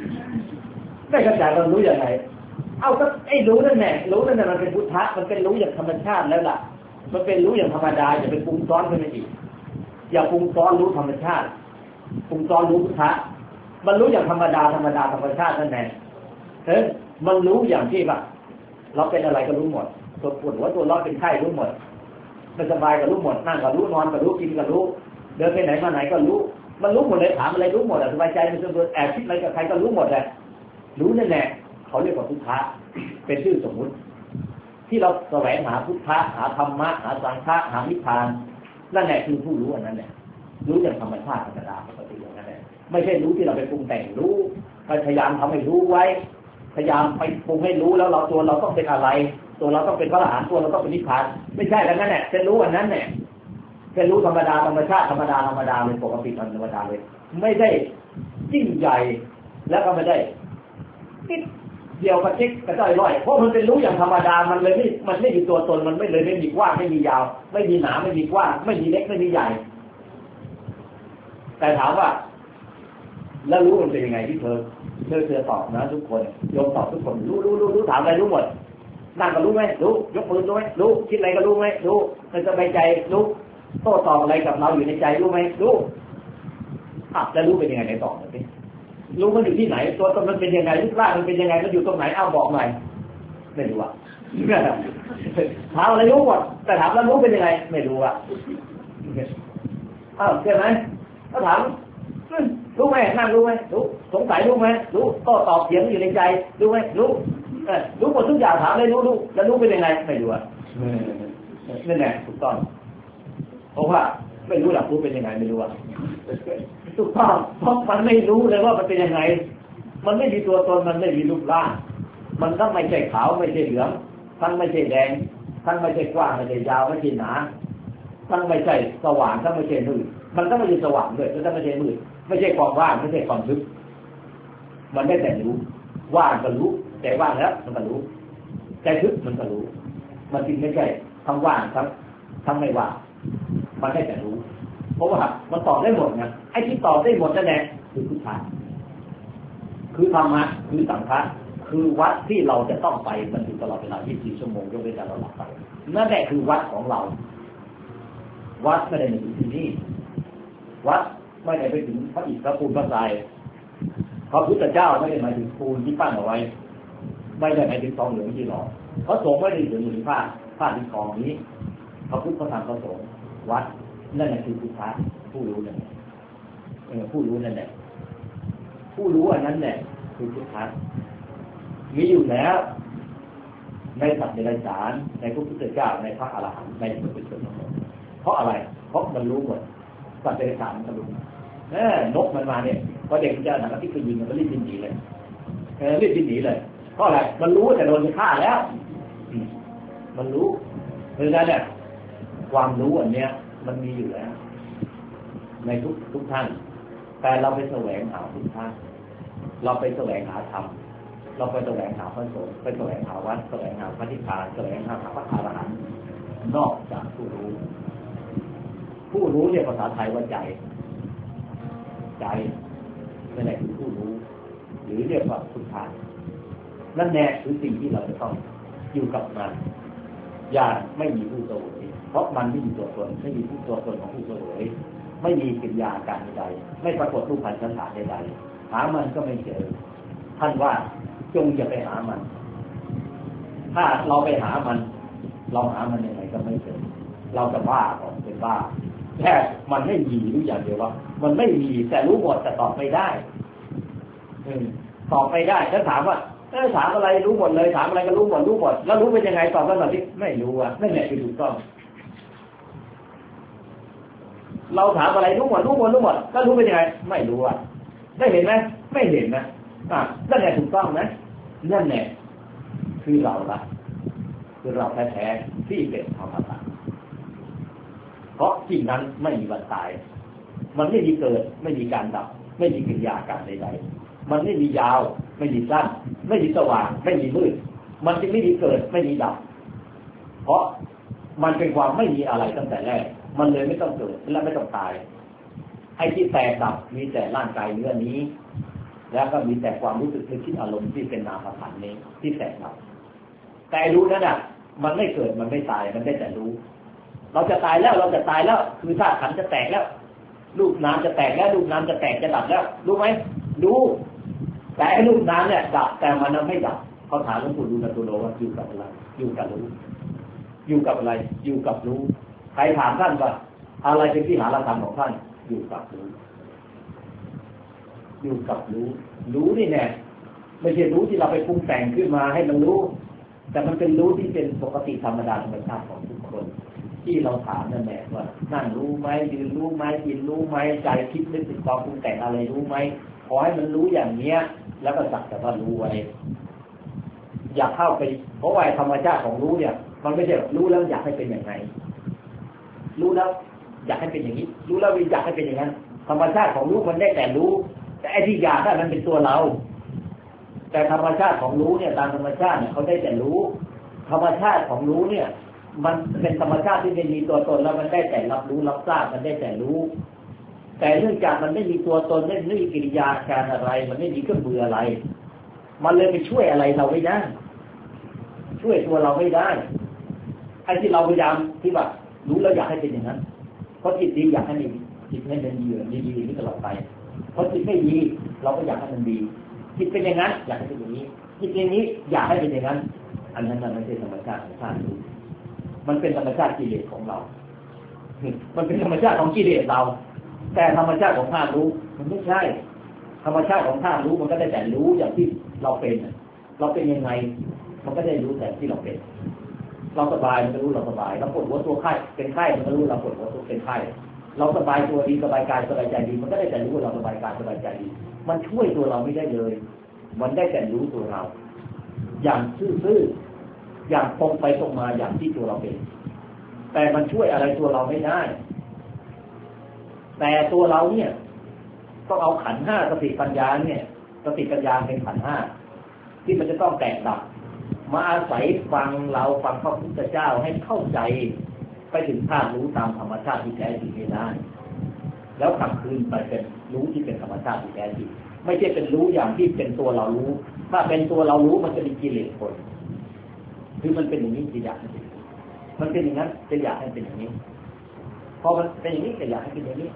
มันรู้อย่างไรก็ไอ้รู้นั่นแหละรู้นั่นมันเป็นพุทธะมันเป็นรู้อย่างธรรมชาติแล้วล่ะมันเป็นรู้อย่างธรรมดาอย่าไปปรุงซ้อนขึ้นมาอีกอย่าปรุงซ้อนรู้ธรรมชาติปรุงซ้อนรู้พุทธะมันรู้อย่างธรรมดาธรรมชาตินั่นแหละมันรู้อย่างที่แบบเราเป็นอะไรก็รู้หมดตัวปวดหัวตัวร้อนเป็นไข้รู้หมดไม่สบายก็รู้หมดนั่งก็รู้นอนก็รู้กินก็รู้เดินไปไหนมาไหนก็รู้มันรู้หมดเลยถามอะไรรู้หมดสบายใจมันจะแอบคิดอะไรกับใครก็รู้หมดเลยรู้นั่นแหละเขาเรียกว่าพุทธะเป็นชื่อสมมุติที่เราแสวงหาพุทธะหาธรรมะหาสังฆะหานิพพานนั่นแหละคือผู้รู้อันนั้นแหละรู้อย่างธรรมชาติธรรมดาปกติอย่างนั้นแหละไม่ใช่รู้ที่เราไปปรุงแต่งรู้พยายามทำให้รู้ไว้พยายามไปปรุงให้รู้แล้วเราตัวเราต้องเป็นอะไรตัวเราต้องเป็นพระอรหันต์ตัวเราต้องเป็นนิพพานไม่ใช่แล้วนั่นแหละเป็นรู้อันนั้นแหละเป็นรู้ธรรมดาธรรมชาติธรรมดาเลยปกติธรรมดาเลยไม่ได้ยิ่งใหญ่แล้วก็ไม่ได้นิดเดียวกระชิกกระจ้อยร่อยเพราะมันเป็นรู้อย่างธรรมดามันเลยมันไม่มีตัวตนมันไม่เลยไม่มีกว้างไม่มียาวไม่มีหนาไม่มีกว้างไม่มีเล็กไม่มีใหญ่แต่ถามว่าแล้วรู้มันเป็นยังไงที่เธอตอบนะทุกคนโยมตอบทุกคนรู้ถามอะไรรู้หมดนั่งก็รู้ไหมรู้ยกมือรู้ไหมรู้คิดอะไรก็รู้ไหมรู้ไม่สบายใจรู้โต้ตอบอะไรกับเราอยู่ในใจรู้ไหมรู้แล้วรู้เป็นยังไงในตอบสิรู้มันอยู่ที่ไหนตัวตนมันเป็นยังไงรูปร่างมันเป็นยังไงมันอยู่ตรงไหนบอกหน่อยไม่รู้ถามอะไรรู้หมดแต่ถามแล้วรู้เป็นยังไงไม่รู้ใช่ไหมถ้าถามรู้ไหมนั่งรู้ไหมรู้สงสัยรู้ไหมรู้โต้ตอบเสียงอยู่ในใจรู้ไหมรู้หมดทุกอย่างถามเลยรู้แล้วรู้เป็นยังไงไม่รู้นั่นแหละถูกต้องเพราะว่าไม่รู้หลักรู้เป็นยังไงไม่รู้ถูกต้องเพราะมันไม่รู้เลยว่ามันเป็นยังไงมันไม่มีตัวตนมันไม่มีรูปร่างมันก็ไม่ใช่ขาวไม่ใช่เหลืองทั้งไม่ใช่แดงทั้งไม่ใช่กว้างไม่ใช่ยาวไม่ใช่หนาทั้งไม่ใช่สว่างทั้งไม่ใช่มืดมันก็ไม่ใช่สว่างด้วยแล้วก็ไม่ใช่มืดไม่ใช่ความว่างไม่ใช่ความทึบมันได้แต่รู้ว่างก็รู้แต่ว่างแล้วมันก็รู้แต่ทึบมันก็รู้มันจริงไม่ใช่ทั้งว่างทั้งไม่ว่างมันได้แต่รู้เพราะว่ามันตอบได้หมดนะไอ้ที่ตอบได้หมดนั่นแหละคือพุทธะคือธรรมะคือสังฆะคือวัดที่เราจะต้องไปมันอยู่ตลอดเวลา24 ชั่วโมงยกเว้นแต่เราหลับไปนั่นแหละคือวัดของเราวัดไม่ได้อยู่ที่นี่วัดไม่ได้ไปถึงพระอิฐพระปูนพระทรายพระพุทธเจ้าไม่ได้หมายถึงปูนที่ปั้นเอาไว้ไม่ได้หมายถึงทองเหลืองที่หล่อพระสงฆ์ไม่ได้ถึงผ้าที่ทองนี้พระพุทธพระธรรมพระสงฆ์วัดนั่นแหละคือพุทธะผู้รู้นั่นแหละผู้รู้นั่นแหละผู้รู้อันนั้นแหละคือพุทธะมีอยู่แล้วในสัตว์เดรัจฉานในพระพุทธเจ้าในพระอรหันต์ในพระพุทธเจ้าเพราะอะไรเพราะมันรู้หมดสัตว์เดรัจฉานมันก็รู้นกมันมาเนี่ยพอเด็กมันจะหนักที่ไปยิงมันก็รีบบินหนีเลยเพราะอะไรมันรู้แต่โดนฆ่าแล้วมันรู้เพราะฉะนั้นเนี่ยความรู้อันเนี้ยมันมีอยู่แล้วในทุกท่านแต่เราไปแสวงหาทุกท่านเราไปแสวงหาธรรมเราไปแสวงหาพระสงฆ์ไปแสวงหาวัดแสวงหาพระนิพพานแสวงหาพระอรหันต์นอกจากผู้รู้เรียกภาษาไทยว่าใจนั่นแหละคือผู้รู้หรือเรียกว่าพุทธะนั่นแหละคือสิ่งที่เราจะต้องอยู่กับมันอย่าไม่มีผู้เสวยเพราะมันไม่มีตัวตนไม่มีตัวตนของผู้เสวยไม่มีกิริยาการใดไม่ปรากฏรูปพันธ์สันฐานใดหามันก็ไม่เจอท่านว่าจงอย่าไปหามันถ้าเราไปหามันเราหามันยังไงก็ไม่เจอเราจะบ้าก่อนเป็นบ้าแค่มันไม่มีรู้อย่างเดียวว่ามันไม่มีแต่รู้หมดแต่ตอบไม่ได้ตอบไม่ได้ถ้าถามว่าถามอะไรรู้หมดเลยถามอะไรก็รู้หมดแล้วรู้เป็นยังไงตอบกันแบบนี้ไม่รู้อ่ะนั่นแหละคือถูกต้องเราถามอะไรรู้หมดแล้วรู้เป็นยังไงไม่รู้อ่ะได้เห็นไหมไม่เห็นนะนั่นแหละถูกต้องนะนั่นแหละคือเราละคือเราแท้ๆที่เป็นธรรมะเพราะสิ่งนั้นไม่มีวันตายมันไม่มีเกิดไม่มีการดับไม่มีกิริยาการใดๆมันไม่มียาวไม่มีสั้นไม่มีสว่างไม่มีมืดมันจึงไม่มีเกิดไม่มีดับเพราะมันเป็นความไม่มีอะไรตั้งแต่แรกมันเลยไม่ต้องเกิดและไม่ต้องตายไอ้ที่แตกดับมีแต่ร่างกายเนื้อนี้แล้วก็มีแต่ความรู้สึกนึกคิดอารมณ์ที่เป็นนามขันธ์นี้ที่แตกดับแต่รู้นั่นน่ะมันไม่เกิดมันไม่ตายมันได้แต่รู้เราจะตายแล้วคือธาตุขันธ์จะแตกแล้วรูปนามจะแตกแล้วรูปนามจะแตกจะดับแล้วรู้ไหมรู้แต่ไอ้รูปนามเนี่ยดับแต่มันไม่ดับเขาถามหลวงปู่ดูลตุโลว่าอยู่กับอะไรอยู่กับรู้อยู่กับอะไรอยู่กับรู้ใครถามท่านว่าอะไรเป็นที่หาธรรมของท่านอยู่กับรู้อยู่กับรู้นี่แน่ไม่ใช่รู้ที่เราไปปรุงแต่งขึ้นมาให้มันรู้แต่มันเป็นรู้ที่เป็นปกติธรรมดาธรรมชาติของทุกคนที่เราถามนั่นแหละว่านั่งรู้ไหมยืนรู้ไหมกินรู้ไหมใจคิดนึกถึงความปรุงแต่งอะไรรู้ไหมขอให้มันรู้อย่างเนี้ยแล้วก็สักแต่ว่ารู้ไว้อย่าเข้าไปเพราะว่าธรรมชาติของรู้เนี่ยมันไม่ใช่รู้แล้วอยากให้เป็นอย่างไรรู้แล้วอยากให้เป็นอย่างนี้รู้แล้วอยากให้เป็นอย่างนั้นธรรมชาติของรู้มันได้แต่รู้แต่ไอ้ที่อยากนั้นมันเป็นตัวเราแต่ธรรมชาติของรู้เนี่ยตามธรรมชาติเนี่ยเขาได้แต่รู้ธรรมชาติของรู้เนี่ยมันเป็นธรรมชาติที่ไม่มีตัวตนแล้วมันได้แต่รับรู้รับทราบมันได้แต่รู้แต่เนื่องจากมันไม่มีตัวตนไม่มีกิริยาการอะไรมันไม่มีเครื่องมืออะไรมันเลยไปช่วยอะไรเราไม่ได้ช่วยตัวเราไม่ได้ไอ้ที่เราพยายามที่แบบรู้แล้วอยากให้เป็นอย่างนั้นเพราะจิตดีอยากให้มันจิตให้มันดีที่ตลอดไปเพราะจิตไม่ดีเราก็อยากให้มันดีจิตเป็นอย่างนั้นอยากให้เป็นอย่างนี้จิตอย่างนี้อยากให้เป็นอย่างนั้นอันนั้นมันไม่ใช่ธรรมชาติของธาตุรู้มันเป็นธรรมชาติกิเลสของเรามันเป็นธรรมชาติของกิเลสเราแต่ธรรมชาติของธาตุรู้มันไม่ใช่ธรรมชาติของธาตุรู้มันก็ได้แต่รู้อย่างที่เราเป็นยังไงมันก็ได้รู้แต่ที่เราเป็นเราสบายมันก็รู้เราสบายเราปวดหัวตัวไข้เป็นไข้มันก็รู้เราปวดหัวตัวเป็นไข้เราสบายตัวดีสบายกายสบายใจดีมันก็ได้แต่รู้ว่าเราสบายกายสบายใจดีมันช่วยตัวเราไม่ได้เลยมันได้แต่รู้ตัวเราอย่างซื่อๆอย่างตรงไปตรงมาอย่างที่ตัวเราเป็นแต่มันช่วยอะไรตัวเราไม่ได้แต่ตัวเราเนี่ยต้องเอาขันธ์ห้าสติปัญญาเนี่ยสติปัญญาเป็นขันธ์ห้าที่มันจะต้องแตกดับมาอาศัยฟังพระพุทธเจ้าให้เข้าใจไปถึงธาตุรู้ตามธรรมชาติที่แท้จริงไม่ได้แล้วขับคืนไปเป็นรู้ที่เป็นธรรมชาติที่แท้จริงไม่ใช่เป็นรู้อย่างที่เป็นตัวเรารู้ถ้าเป็นตัวเรารู้มันจะมีกิเลสคนคือมันเป็นอย่างนี้จะอยากให้เป็นมันเป็นอย่างนั้นจะอยากให้เป็นอย่างนี้พอมันเป็นอย่างนี้จะอยากให้เป็นอย่างนี้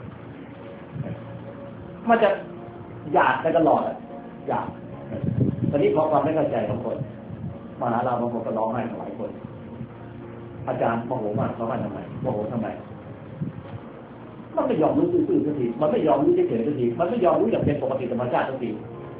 มันจะอยากไปตลอดอยากตอนนี้เพราะความไม่เข้าใจของคนมหาเราบางคนก็ร้องไห้หลายคนอาจารย์โมโหมากร้องไห้ทำไมโมโหทำไมมันไม่ยอมรู้ซื่อๆสักทีมันไม่ยอมรู้เฉยๆสักทีมันไม่ยอมรู้อย่างเป็นปกติธรรมชาติสักที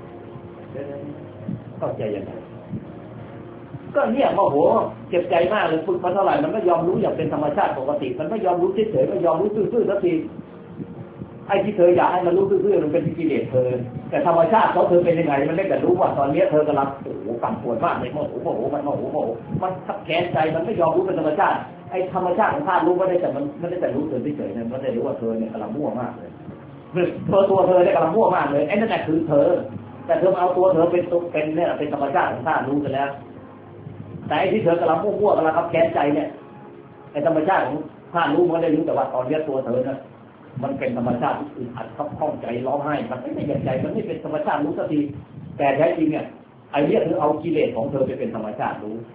เข้าใจยังไงก็เนี่ยโมโหเจ็บใจมากเลยฝึกมาเท่าไหร่มันไม่ยอมรู้อย่างเป็นธรรมชาติปกติมันไม่ยอมรู้เฉยๆไม่ยอมรู้ซื่อๆสักทีไอ้ที่เธออยากให้มันรู้ซื่อๆมันเป็นกิเลสเธอแต่ธรรมชาติเธอเป็นยังไงมันได้แต่รู้ว่าตอนนี้เธอกำลังโอ้โหปั่นปวดมากเลยโมโหมันทับแค้นใจมันไม่ยอมรู้เป็นธรรมชาติไอ้อ้ธรรมชาติของธาตุรู้ไม่ได้แต่มันไม่ได้แต่รู้เฉยๆนะมันได้รู้ว่าเธอเนี่ยกำลังมั่วมากเลยตัวเธอเนี่ยกำลังมั่วมากเลยไอ้นั่นแหละคือเธอแต่เธอเอาตัวเธอเป็นเนี่ยเป็นธรรมชาติของธาตุรู้กันแล้วแต่ไอ้ที่เธอกำลังมั่วๆกำลังขับแค้นใจเนี่ยไอ้ธรรมชาติของธาตุรู้มันได้รู้แต่ว่าตอนนี้ตัวเธอเนี่ยมันเป็นธรรมชาติอึดอัดขับข้องใจร้องไห้มันไม่อยากใจมันไม่เป็นธรรมชาติรู้สักทีแต่แท้จริงเนี่ยไอ้เนี่ยคือเอากิเลสของเธอไปเป็นธรรมชาติรู้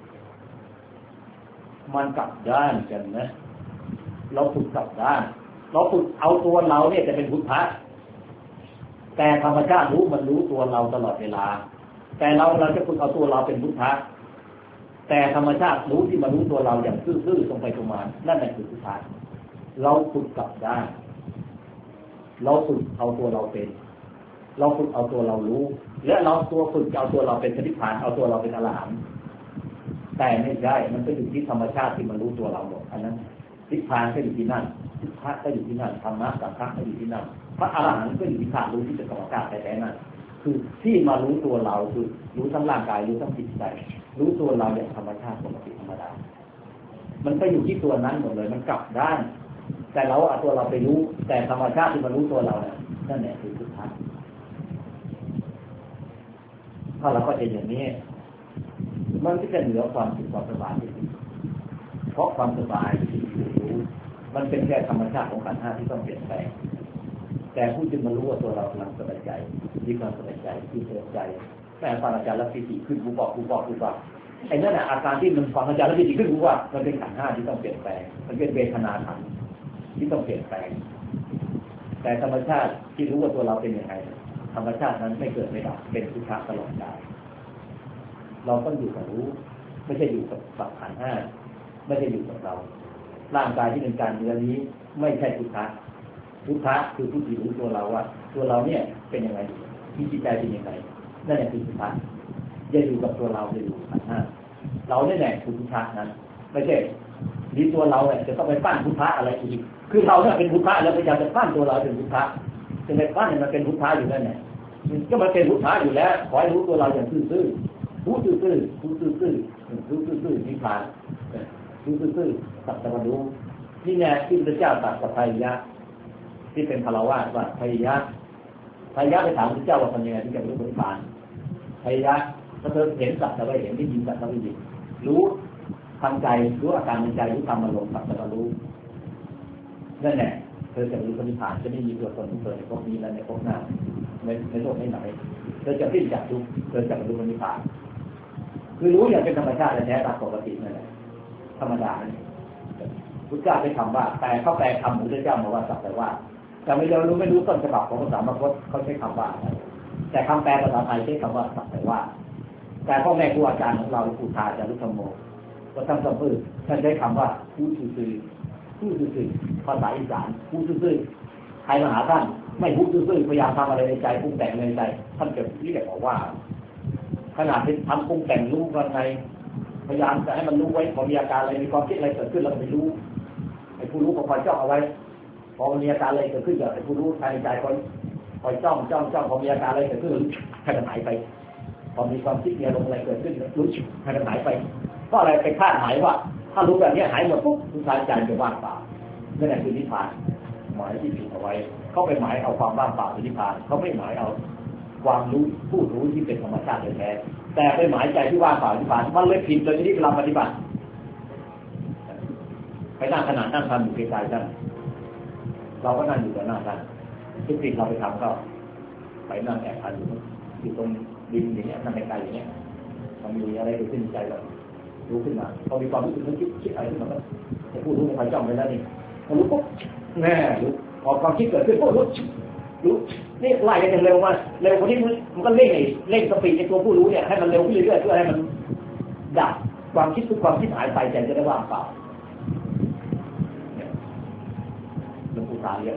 มันกลับด้านกันนะเราฝึกกลับด้านเราฝึกเอาตัวเราเนี่ยจะเป็นพุทธะแต่ธรรมชาติรู้มันรู้ตัวเราตลอดเวลาแต่เราจะฝึกเอาตัวเราเป็นพุทธะแต่ธรรมชาติรู้ที่มันรู้ตัวเราอย่างซื่อๆตรงไปตรงมานั่นแหละคือพุทธะเราฝึกกลับด้านเราฝึกเอาตัวเราเป็นเราฝึกเอาตัวเรารู้และเราตัวฝึกเอาตัวเราเป็นพระนิพพานเอาตัวเราเป็นอรหันต์แต่ไม่ได้มันก็อยู่ที่ธรรมชาติที่มันรู้ตัวเราหมดอันนั้นนิพพานก็อยู่ที่นั่นพุทธะก็อยู่ที่นั่นธรรมะสังฆะก็อยู่ที่นั่นพระอรหันต์ก็อยู่ที่ธาตุรู้ที่เป็นธรรมชาติแท้ๆนั่นคือที่มารู้ตัวเราคือรู้ทั้งร่างกายรู้ทั้งจิตใจรู้ตัวเราอย่างธรรมชาติปกติธรรมดามันไปอยู่ที่ตัวนั้นหมดเลยมันกลับด้านแต่เราเอาตัวเราไปรู้แต่ธรรมชาติที่มันรู้ตัวเราเนี่ยนั่นแหละคือพุทธะถ้าเราก็จะอย่างนี้มันก็จะเหนือความสุขความสบายเพราะความสบายที่รู้มันเป็นแค่ธรรมชาติของขันธ์ห้าที่ต้องเปลี่ยนแปลงแต่ผู้จึงมารู้ว่าตัวเรากำลังสบายใจมีความสบายใจที่เสียใจแต่ฟังอาจารย์แล้วปีติขึ้นผู้บอกไอ้นั่นแหละอาการที่มันฟังอาจารย์แล้วปีติขึ้นรู้ว่ามันเป็นขันธ์ห้าที่ต้องเปลี่ยนแปลงมันเป็นเวทนาขันธ์ที่ต้องเปลี่ยนแปลงแต่ธรรมชาติที่รู้ว่าตัวเราเป็นยังไงธรรมชาตินั้นไม่เกิดไม่ดับเป็นพุทธะตลอดกาลเราต้องอยู่กับรู้ไม่ใช่อยู่กับสังขารห้าไม่ใช่อยู่กับเราร่างกายที่เป็นการเนื้อนี้ไม่ใช่พุทธะพุทธะคือผู้ที่รู้ตัวเราว่าตัวเราเนี่ยเป็นยังไงที่จิตใจเป็นยังไงนั่นแหละคือพุทธะอย่าอยู่กับตัวเราอย่าอยู่กับขันธ์ห้าเราเนี่ยแหละคือพุทธะนั้นไม่ใช่นี่ตัวเราเนี่ยจะต้องไปปั้นพุทธะอะไรอีกคือเราเนี่ยเป็นพุทธะแล้วพยายามจะปั้นตัวเราเป็นพุทธะจะไปปั้นเนี่ยมันเป็นพุทธะอยู่นั่นแหละก็มันเป็นพุทธะอยู่แล้วขอให้รู้ตัวเราอย่างซื่อๆรู้ซื่อๆรู้ซื่อๆรู้ซื่อๆนิพพานรู้ซื่อๆสัจธรรมรู้นี่แน่ที่พระเจ้าตรัสกับพายยะที่เป็นฆราวาสว่าพายยะไปถามพระเจ้าว่าทำยังไงที่จะรู้นิพพานพายยะถ้าเธอเห็นสัจจะไม่เห็นได้ยินสัจจะไม่ยินรู้ทางใจรู้อาการในใจรู้ธรรมอารมณ์สัจจะรู้นั่นแหละเธอจะรู้นิพพานจะไม่มีตัวตนของเธอในภพนี้และในภพหน้าในโลกไหนเธอจะสิ้นจากทุกข์เธอจะรู้นิพพานคือรู้อย่างเป็นธรรมชาติและแท้ตามปกตินั่นแหละธรรมดาเนี่ยพุทธเจ้าได้คำว่าแต่เขาแปลคำพุทธเจ้ามาว่าสักแต่ว่าจะไม่รู้ต้นฉบับของภาษามคธเขาใช้คำว่าแต่คำแปลภาษาไทยใช้คำว่าสักแต่ว่าแต่พ่อแม่ครูอาจารย์ของเราครูทาจารุธรรมโมก็ตั้งสัมพื้นท่านใช้คำว่าผู้ซื่อภาษาอีสานผู้ซื่อใครมาหาท่านไม่ผู้ซื่อพยายามทำอะไรในใจปรุงแต่งในใจท่านจะเรียกว่าขนาดที่ทำปรุงแต่งรู้กันในพยายามจะให้มันรู้ไว้พอมีอาการอะไรมีความคิดอะไรเกิดขึ้นเราไม่รู้ไอ้ผู้รู้ก็คอยจ้องเอาไว้พอมีอาการอะไรเกิดขึ้นไอ้ผู้รู้ภายในใจคอยจ้องพอมีอาการอะไรเกิดขึ้นให้มันหายไปพอมีความคิดมีอารมณ์อะไรเกิดขึ้นรู้ให้มันหายไปเพราะอะไรไปคาดหมายว่าถ้ารู้แบบนี้หายหมดปุ๊บทุกทางใจจะว่างเปล่านั่นแหละคือนิพพานหมายที่ผิดเอาไว้เขาไปหมายเอาความว่างเปล่าคือนิพพานเขาไม่หมายเอาความรู้ผู้รู้ที่เป็นธรรมชาติแท้แต่ไปหมายใจที่ว่างเปล่านิพพานมันเลยผิดเลยที่เราปฏิบัติไปนั่งขนาดนั่งทำอยู่ไกลๆนั่นเราก็นั่งอยู่ต่อหน้าท่านทุกสิ่งเราไปทำก็ไปนั่งแอบทานอยู่ตรงดินอย่างเงี้ยนั่งไกลๆอย่างเงี้ยมันมีอะไรเกิดขึ้นในใจเรารู้ขึ้นมาพอมีความรู้สึกนึกคิดอะไรขึ้นมาก็จะพูดรู้ในความจ้องไปแล้วนี่พอรู้ปุ๊บแน่รู้พอความคิดเกิดขึ้นปุ๊บรู้นี่ไล่กันอย่างเร็วมากเร็วกว่าที่มันก็เร่งสปีดในตัวผู้รู้เนี่ยให้มันเร็วขึ้นเรื่อยๆเพื่อให้มันดับความคิดทุกความคิดหายไปใจจะได้ว่างเปล่าหลวงปู่ตาเรียก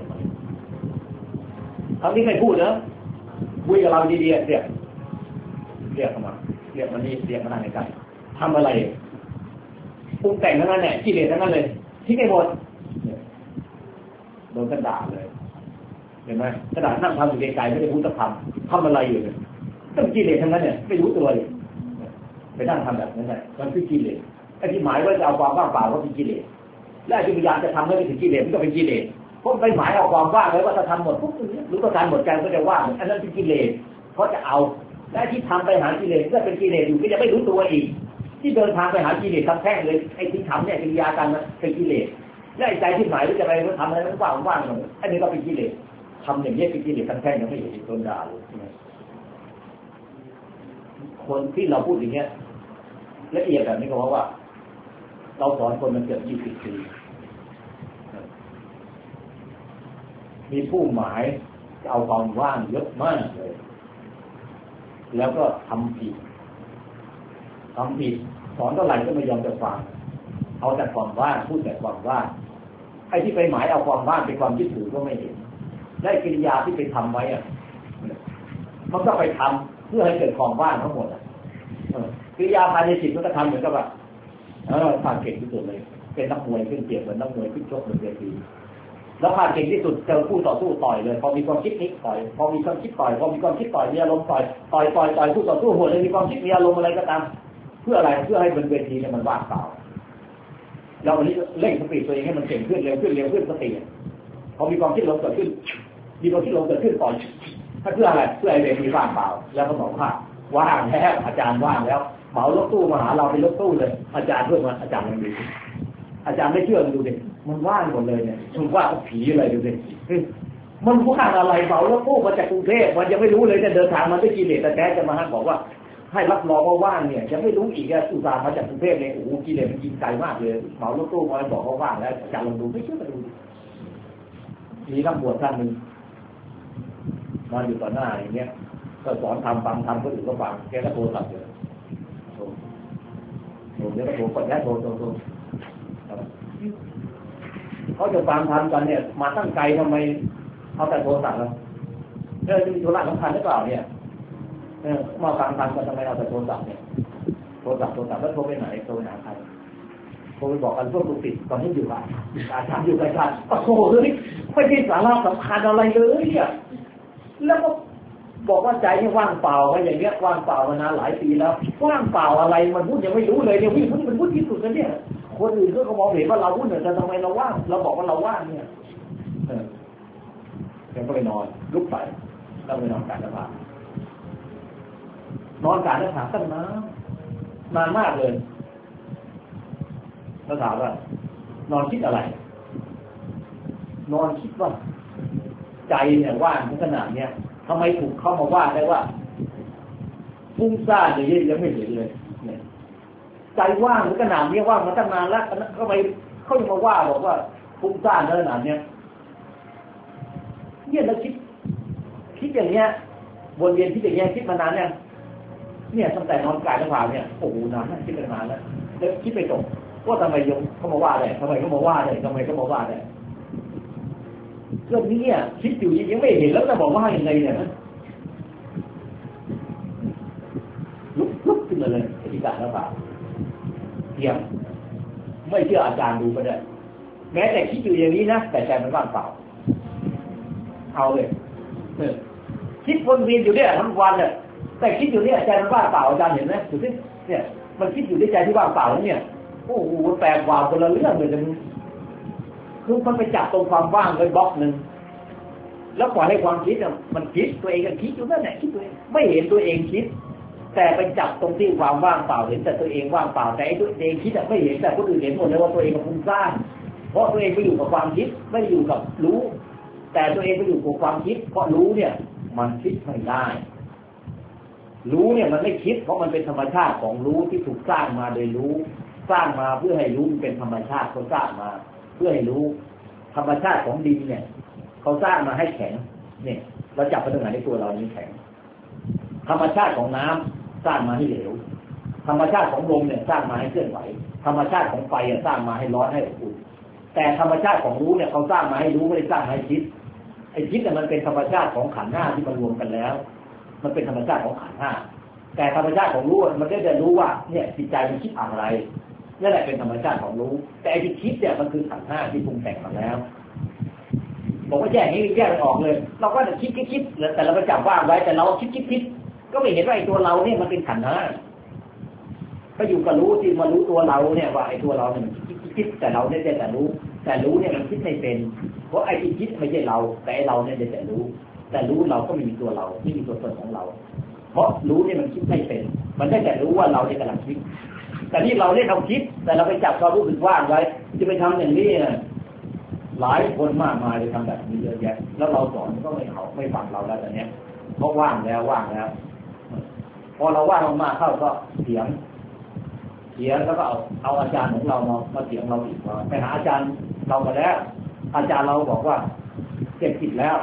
ครั้งนี้ไม่พูดนะคุยกับเราดีๆเรียกเข้ามาเรียกมานี่เรียกมานั่งในใจทำอะไรปรุงแต่งทั้งนั้นแหละกิเลสทั้งนั้นเลยทิ้งให้หมดโดนกระดาษเลยเห็นไหมกระดาษนั่งทำอยู่ไกลๆไม่ได้พูดจะทำอะไรอยู่เนี่ยต้องกิเลสทั้งนั้นเนี่ยไม่รู้ตัวเลยไปนั่งทำแบบนั้นแหละมันคือกิเลสไอ้ที่หมายว่าจะเอาความว่างเปล่าก็คือกิเลสและที่พยายามจะทำให้ถึงกิเลสมันก็เป็นกิเลสเพราะไปหมายเอาความว่างไว้ว่าถ้าทำหมดปุ๊บหรือประทานหมดใจก็จะว่างอันนั้นเป็นกิเลสเพราะจะเอาและที่ทำไปหากิเลสก็เป็นกิเลสอยู่ก็จะไม่รู้ตัวอีกที่เดินทางไปหากิเลสทั้งแท่งเลยไอ้ที่ทำเนี่ยกิริยาการมันเป็นกิเลสและใจที่หมายว่าจะไปทำอะไรมันว่างๆเลยอันนี้ก็เป็นกิเลสทำอย่างนี้เป็นกิเลสทั้งแท่งยังไม่เห็นโดนด่าเลยคนที่เราพูดอย่างเงี้ยละเอียดแบบนี้ก็เพราะว่าเราสอนคนมันเกือบ20 ปีมีผู้หมายเอาความว่างเยอะมากเลยแล้วก็ทำผิดสอนเท่าไหร่ก็ไม่ยอมจะฟังเอาแต่ความว่างพูดแต่ความว่างไอ้ที่ไปหมายเอาความว่างเป็นความยึดถือก็ไม่เห็นได้กิริยาที่ไปทำไว้อะมันก็ไปทำเพื่อให้เกิดความว่างทั้งหมดกิริยาภายในจิตมันก็ทำเหมือนกับว่าผ่านเก่งที่สุดเลยเป็นนักมวยขึ้นเกียรติเหมือนนักมวยขึ้นชกบนเวทีแล้วผ่านเก่งที่สุดเจอคู่ต่อสู้ต่อยเลยพอมีความคิดนี้ต่อยพอมีความคิดต่อยพอมีความคิดต่อยมีอารมณ์ต่อยคู่ต่อสู้หัวเลยมีความคิดมีอารมณ์อะไรก็ตามเพื่ออะไรเพื่อให้บนเวทีเนี่ยมันว่างเปล่าเราวันนี้เร่งสติตัวเองให้มันเก่งขึ้นเร็วขึ้นสติพอมีความคิดลมเกิดขึ้นต่อยเพื่ออะไรเพื่อให้เวทีว่างเปล่าแล้วก็บอกว่าว่างแล้วอาจารย์ว่างแล้วเหมารถตู้มาหาเราเป็นรถตู้เลยอาจารย์เพื่อนมาอาจารย์มันดูอาจารย์ไม่เชื่อมันดูดิมันว่างหมดเลยเนี่ยมันว่างผีอะไรดูดิมันว่างอะไรเหมารถตู้มาจากกรุงเทพมันยังไม่รู้เลยจะเดินทางมาด้วยกิเลสแต่แท้จะมาบอกว่าให้รับรองว่าว่างเนี่ยจะไม่รู้อีกอะอุตส่าห์มาจากกรุงเทพเนี่ยโอ้โหกิเลสมันกินไกลมากเลยเหมารถตู้มาบอกว่าว่างแล้วอาจารย์ลองดูไม่เชื่อมาดูมีนักบวชท่านนึงมาอยู่ต่อหน้าอย่างเงี้ยก็สอนทำก็อื่นก็ฟังแกก็โทรศัพท์เลยเดี๋ยวก็โทรกดแค่โทรเขาจะฟังทำกันเนี่ยมาตั้งไกลทำไมเอาแต่โทรศัพท์แล้วจะมีธุระสำคัญหรือเปล่าเนี่ยมาฟังทำกันทำไมเอาแต่โทรศัพท์เนี่ยโทรศัพท์แล้วโทรไปไหนโทรไปหาใครโทรไปบอกกันพวกลูกศิษย์ตอนนี้อยู่กับอาจารย์อยู่กับอาจารย์โอ้โหเลยไม่ได้สาระสำคัญอะไรเลยเนี่ยแล้วก็บอกว่าใจนี่ว่างเปล่าไว้อย่างเงี้ยว่างเปล่ามานานหลายปีแล้วว่างเปล่าอะไรมันพูดยังไม่รู้เลยเนี่ยวิ่งมันพูดที่สุดนะเนี่ยคนอื่นก็มองเห็นว่าเราพูดแต่ทำไมเราว่างเราบอกว่าเราว่างเนี่ยยังก็ไปนอนลุกไปแล้วไปนอนกลางหน้าผานอนกลางหน้าผาตั้งนานมากเลยแล้วถามว่านอนคิดอะไรนอนคิดว่าใจเนี่ยว่างขนาดเนี้ยทำไมถูกเข้ามาว่าได้ว่าฟุ้งซ่านอย่างนี้ยังไม่เห็นเลยเนี่ยใจว่างขนาดนี้ว่างมาตั้งนานแล้วทำไมเขาจะมาว่าบอกว่าฟุ้งซ่านขนาดเนี้ยเนี่ยเราคิดอย่างเงี้ยวนเวียนคิดอย่างเงี้ยคิดมานานเนี่ยตั้งแต่นอนกายแล้วผ่านเนี่ยโอ้โหนานคิดนานแล้วคิดไปจบว่าทำไมยงเขามาว่าได้ทำไมเขามาว่าได้ทำไมเขามาว่าได้เรื่องนี้เนี่ยคิดอยู่ยังไม่เห็นแล้วจะบอกว่ายังไงเนี่ยลุกขึ้นมาเลยอธิการแล้วเปล่าเทียมไม่เชื่ออาจารย์ดูก็ได้แม้แต่คิดอยู่อย่างนี้นะแต่ใจมันว่างเปล่าเอาเลยคิดวนเวียนอยู่เนี่ยทั้งวันเนี่ยแต่คิดอยู่เนี่ยใจมันว่างเปล่าอาจารย์เห็นไหมดูสิเนี่ยมันคิดอยู่ในใจที่ว่างเปล่าแล้วเนี่ยโอ้โหแปลกกว่าคนละเรื่องเลยคือมันไปจับตรงความว่างไปบล็อกนึงแล้วปล่อยให้ความคิดมันคิดตัวเองก็คิดอยู่นั่นแหละคิดตัวเองไม่เห็นตัวเองคิดแต่ไปจับตรงที่ความว่างเปล่าเห็นแต่ตัวเองว่างเปล่าแต่ไอ้ตัวเองคิดไม่เห็นแต่คนอื่นเห็นหมดเลยว่าตัวเองกับฟุ้งซ่านเพราะตัวเองไปอยู่กับความคิดไม่อยู่กับรู้แต่ตัวเองไปอยู่กับความคิดเพราะรู้เนี่ยมันคิดไม่ได้รู้เนี่ยมันไม่คิดเพราะมันเป็นธรรมชาติของรู้ที่ถูกสร้างมาโดยรู้สร้างมาเพื่อให้รู้มันเป็นธรรมชาติเขาสร้างมาเพื่อให้รู้ธรรมชาติของดินเนี่ยเขาสร้างมาให้แข็งเนี่ยเราจับไปตรงไหนในตัวเรานี้แข็งธรรมชาติของน้ำสร้างมาให้เหลวธรรมชาติของลมเนี่ยสร้างมาให้เคลื่อนไหวธรรมชาติของไฟสร้างมาให้ร้อนให้อบอุ่นแต่ธรรมชาติของรู้เนี่ยเขาสร้างมาให้รู้ไม่ได้สร้างให้คิดไอ้คิดเนี่ยมันเป็นธรรมชาติของขันธ์ห้าที่มันรวมกันแล้วมันเป็นธรรมชาติของขันธ์ห้าแต่ธรรมชาติของรู้มันก็จะรู้ว่าเนี่ยจิตใจมันคิดอะไรนั่นแหละเป็นธรรมชาติของรู้แต่ไอ้ที่คิดเนี่ยมันคือขันธ์ห้าที่ปรุงแต่งมาแล้วบอกว่าแยกนี้แยกไม่ออกเลยเราก็จะคิดแต่เราไปจับว่างไว้แต่เราคิดก็ไม่เห็นว่าไอ้ตัวเราเนี่ยมันเป็นขันธ์ห้าก็อยู่กับรู้ที่มารู้ตัวเราเนี่ยว่าไอ้ตัวเราเนี่ยมันคิดคิดแต่เราเนี่ยแต่รู้แต่รู้เนี่ยมันคิดไม่เป็นเพราะไอ้ที่คิดไม่ใช่เราแต่เราเนี่ยแต่รู้แต่รู้เราก็ไม่มีตัวเราไม่มีตัวตนของเราเพราะรู้เนี่ยมันคิดไม่เป็นมันได้แต่รู้ว่าเราเนี่ยกำลังคิดแต่นี่เราเนี่ยเราคิดแต่เราไปจับความรู้สึกว่างไว้จะไปทำอย่างนี้หลายคนมากมายเลยทำแบบนี้เยอะแยะแล้วเราสอนก็ไม่ฟังเราแล้วแต่เนี้ยเพราะว่างแล้วพอเราว่างมากเข้าก็เถียงแล้วก็เอาอาจารย์ของเรามาเถียงเราอีกว่าไปหาอาจารย์เรามาแล้วอาจารย์เราบอกว่าเสร็จกิจแล้ว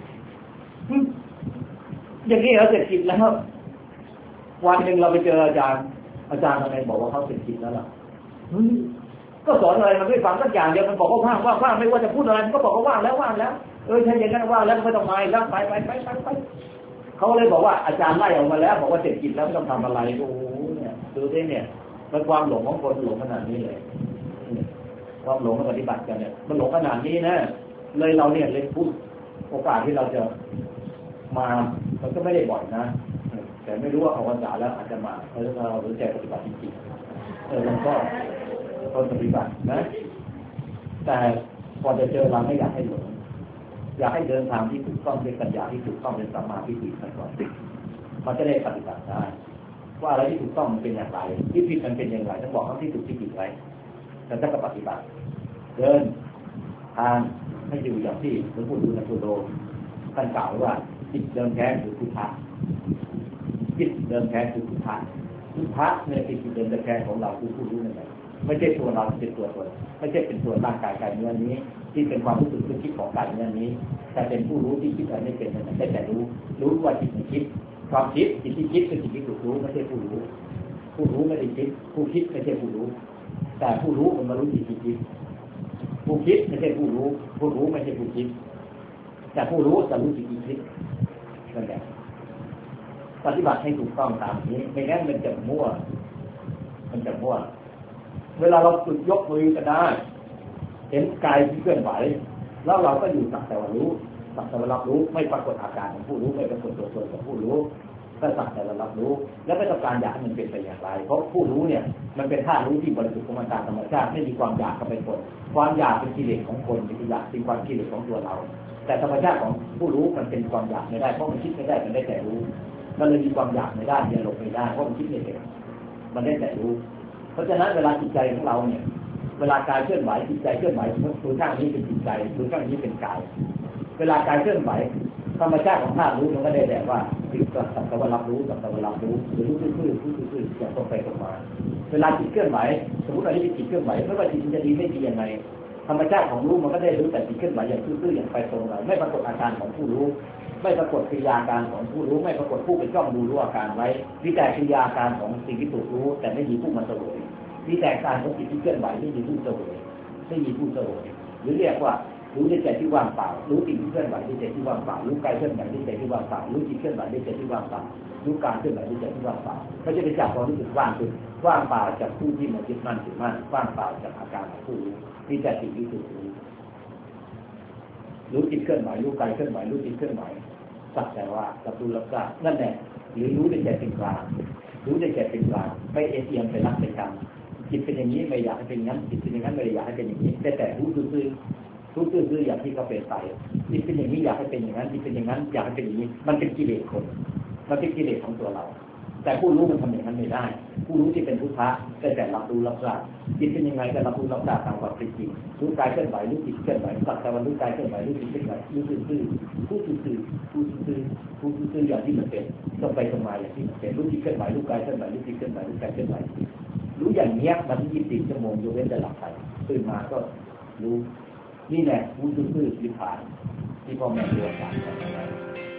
อย่างนี้เราเสร็จกิจแล้ววันหนึ่งเราไปเจออาจารย์ทำไมบอกว่าเขาเสร็จกิจแล้วล่ะก็สอนอะไรมันไม่ฟังสักอย่างเดียวมันบอกว่าว่างไม่ว่าจะพูดอะไรมันก็บอกว่าว่างแล้วใช่อย่างนั้นว่างแล้วไม่ต้องมาแล้วไปเขาเลยบอกว่าอาจารย์ไล่ออกมาแล้วบอกว่าเสร็จกิจแล้วไม่ต้องทำอะไรโอ้เนี่ยดูดิเนี่ยมันความหลงของคนหลงขนาดนี้เลยความหลงปฏิบัติกันเนี่ยมันหลงขนาดนี้นะเลยเราเนี่ยเลยพูดโอกาสที่เราจะมามันก็ไม่ได้บ่อยนะแต่ไม่รู้ว่าเขาวันษาแล้วอาจจะมาเพราะเรารู้ใจปฏิบัติจริงๆมันก็คนปฏิบัตินะแต่พอจะเจอเราไม่อยากให้หลงอยากให้เดินทางที่ถูกต้องเป็นปัญญาที่ถูกต้องเป็นสัมมาทิฏฐิก่อนมันจะได้ปฏิบัติได้ว่าอะไรที่ถูกต้องมันเป็นอย่างไรที่ผิดมันเป็นอย่างไรต้องบอกทั้งที่ถูกที่ผิดไว้แต่ถ้าก็ปฏิบัติเดินทางให้อยู่อย่างที่หลวงปู่ดูลย์โตท่านกล่าวว่าจิตเดิมแท้คือพุทธะจิตเดิมแท้คือพุทธะเนี่ยคือจิตเดิมแท้ของเราคือผู้รู้นั่นแหละไม่ใช่ตัวเราเป็นตัวตนไม่ใช่เป็นตัวร่างกายกายเนื้อนี้ที่เป็นความรู้สึกนึกคิดของกายเนื้อนี้แต่เป็นผู้รู้ที่คิดอะไรไม่เป็นนั่นแหละแต่รู้ว่าจิตมันคิดความคิดจิตที่คิดคือจิตที่ถูกรู้ไม่ใช่ผู้รู้ไม่ได้คิดผู้คิดไม่ใช่ผู้รู้แต่ผู้รู้มันมารู้จิตที่คิดผู้คิดไม่ใช่ผู้รู้ไม่ใช่ผู้คิดแต่ผู้รู้จะรู้จิตที่คิดนั่นแหละปฏิบัติให้ถูกต้องตามนี้ไม่งั้นมันจะมั่วเวลาเราฝึกยกมือก็ได้เห็นกายที่เคลื่อนไหวแล้วเราก็อยู่สักแต่ว่ารู้สักแต่ว่ารับรู้ไม่ปรากฏอาการของผู้รู้ไม่ปรากฏตัวตนของผู้รู้ก็สักแต่ว่ารับรู้แล้วไม่ต้องการอยากให้มันเป็นไปอย่างไรเพราะผู้รู้เนี่ยมันเป็นธาตุรู้ที่บริสุทธิ์ของมันตามธรรมชาติไม่มีความอยากเข้าไปปนความอยากเป็นกิเลสของคนเป็นอยากเป็นความกิเลสของตัวเราแต่ธรรมชาติของผู้รู้มันเป็นความอยากไม่ได้เพราะมันคิดไม่ได้มันได้แต่รู้มันเลยมีความอยากไม่ได้ยังหลบไม่ได้เพราะมันคิดไม่เป็นมันได้แต่รู้เพราะฉะนั้นเวลาจิตใจของเราเนี่ยเวลากายเคลื่อนไหวจิตใจเคลื่อนไหวตัวข้างนี้เป็นจิตใจตัวข้างนี้เป็นกายเวลากายเคลื่อนไหวธรรมชาติของธาตุรู้มันก็ได้แต่ว่าจิตก็สักแต่ว่ารับรู้หรือรู้ซื่ออย่างตรงไปตรงมาเวลาจิตเคลื่อนไหวสมมติว่าที่จิตเคลื่อนไหวไม่ว่าจิตจะดีไม่ดียังไงธรรมชาติของรู้มันก็ได้รู้แต่จิตเคลื่อนไหวอย่างซื่ออย่างไปตรงเลยไม่ปรากฏอาการของผู้รู้ไม่ปรากฏกิริยาการของผู้รู้ไม่ปรากฏผู้เป็นจ้องดูรู้อาการไว้มีแต่กิริยาการของสิ่งที่ถูกรู้แต่ไม่มีผู้มาเสวยมีแต่การของจิตที่เคลื่อนไหวไม่มีผู้เสวยหรือเรียกว่ารู้ในใจที่ว่างเปล่ารู้สิ่งที่เคลื่อนไหวในใจที่ว่างเปล่ารู้กายเคลื่อนไหวในใจที่ว่างเปล่ารู้จิตเคลื่อนไหวในใจที่ว่างเปล่ารู้การเคลื่อนไหวในใจที่ว่างเปล่าไม่ใช่ไปจับความรู้สึกว่างคือว่างเปล่าจากผู้ที่มันยึดมั่นถือมั่นว่างเปล่าจากอาการของผู้รู้มีแต่สิ่งที่ถูกรู้จิตเคลื่อนไหวรู้กายเคลื่อนไหวรู้จิตเคลื่อนไหวสักแต่ว่ารับรู้รับทราบนั่นแหละหรือรู้ในใจเป็นกลางไม่เอียงไปรักไปชังจิตเป็นอย่างนี้ไม่อยากให้เป็นอย่างนั้นจิตเป็นอย่างนั้นไม่อยากให้เป็นอย่างนี้แต่รู้ซื่ออย่างที่เขาเป็นไปจิตเป็นอย่างนี้อยากให้เป็นอย่างนั้นจิตเป็นอย่างนั้นอยากให้เป็นอย่างนี้มันเป็นกิเลสคนมันเป็นกิเลสของตัวเราแต่ผู้รู้มันทำอย่างนั้นไม่ได้ผู้รู้ที่เป็นพุทธะแต่รับรู้รับทราบจิตเป็นยังไงก็รับรู้รับทราบตามความเป็นจริงรู้กายเคลื่อนไหวรู้จิตเคลื่อนไหวสักแต่ว่ารู้กายเคลื่อนไหวรู้จิตเคลื่อนไหวรู้ซื่ออย่างที่มันเป็นต้องไปตรงมาอย่างที่มันเป็นรู้จิตเคลื่อนไหวรู้กายเคลื่อนไหวรู้จิตเคลื่อนไหวรู้กายเคลื่อนไหวรู้อย่างเนี้ยมัน24 ชั่วโมงยกเว้นแต่หลับไปตื่นมาก็รู้นี่แหละรู้ซื่อๆที่ผ่านที่พ่อแม่เรียนกัน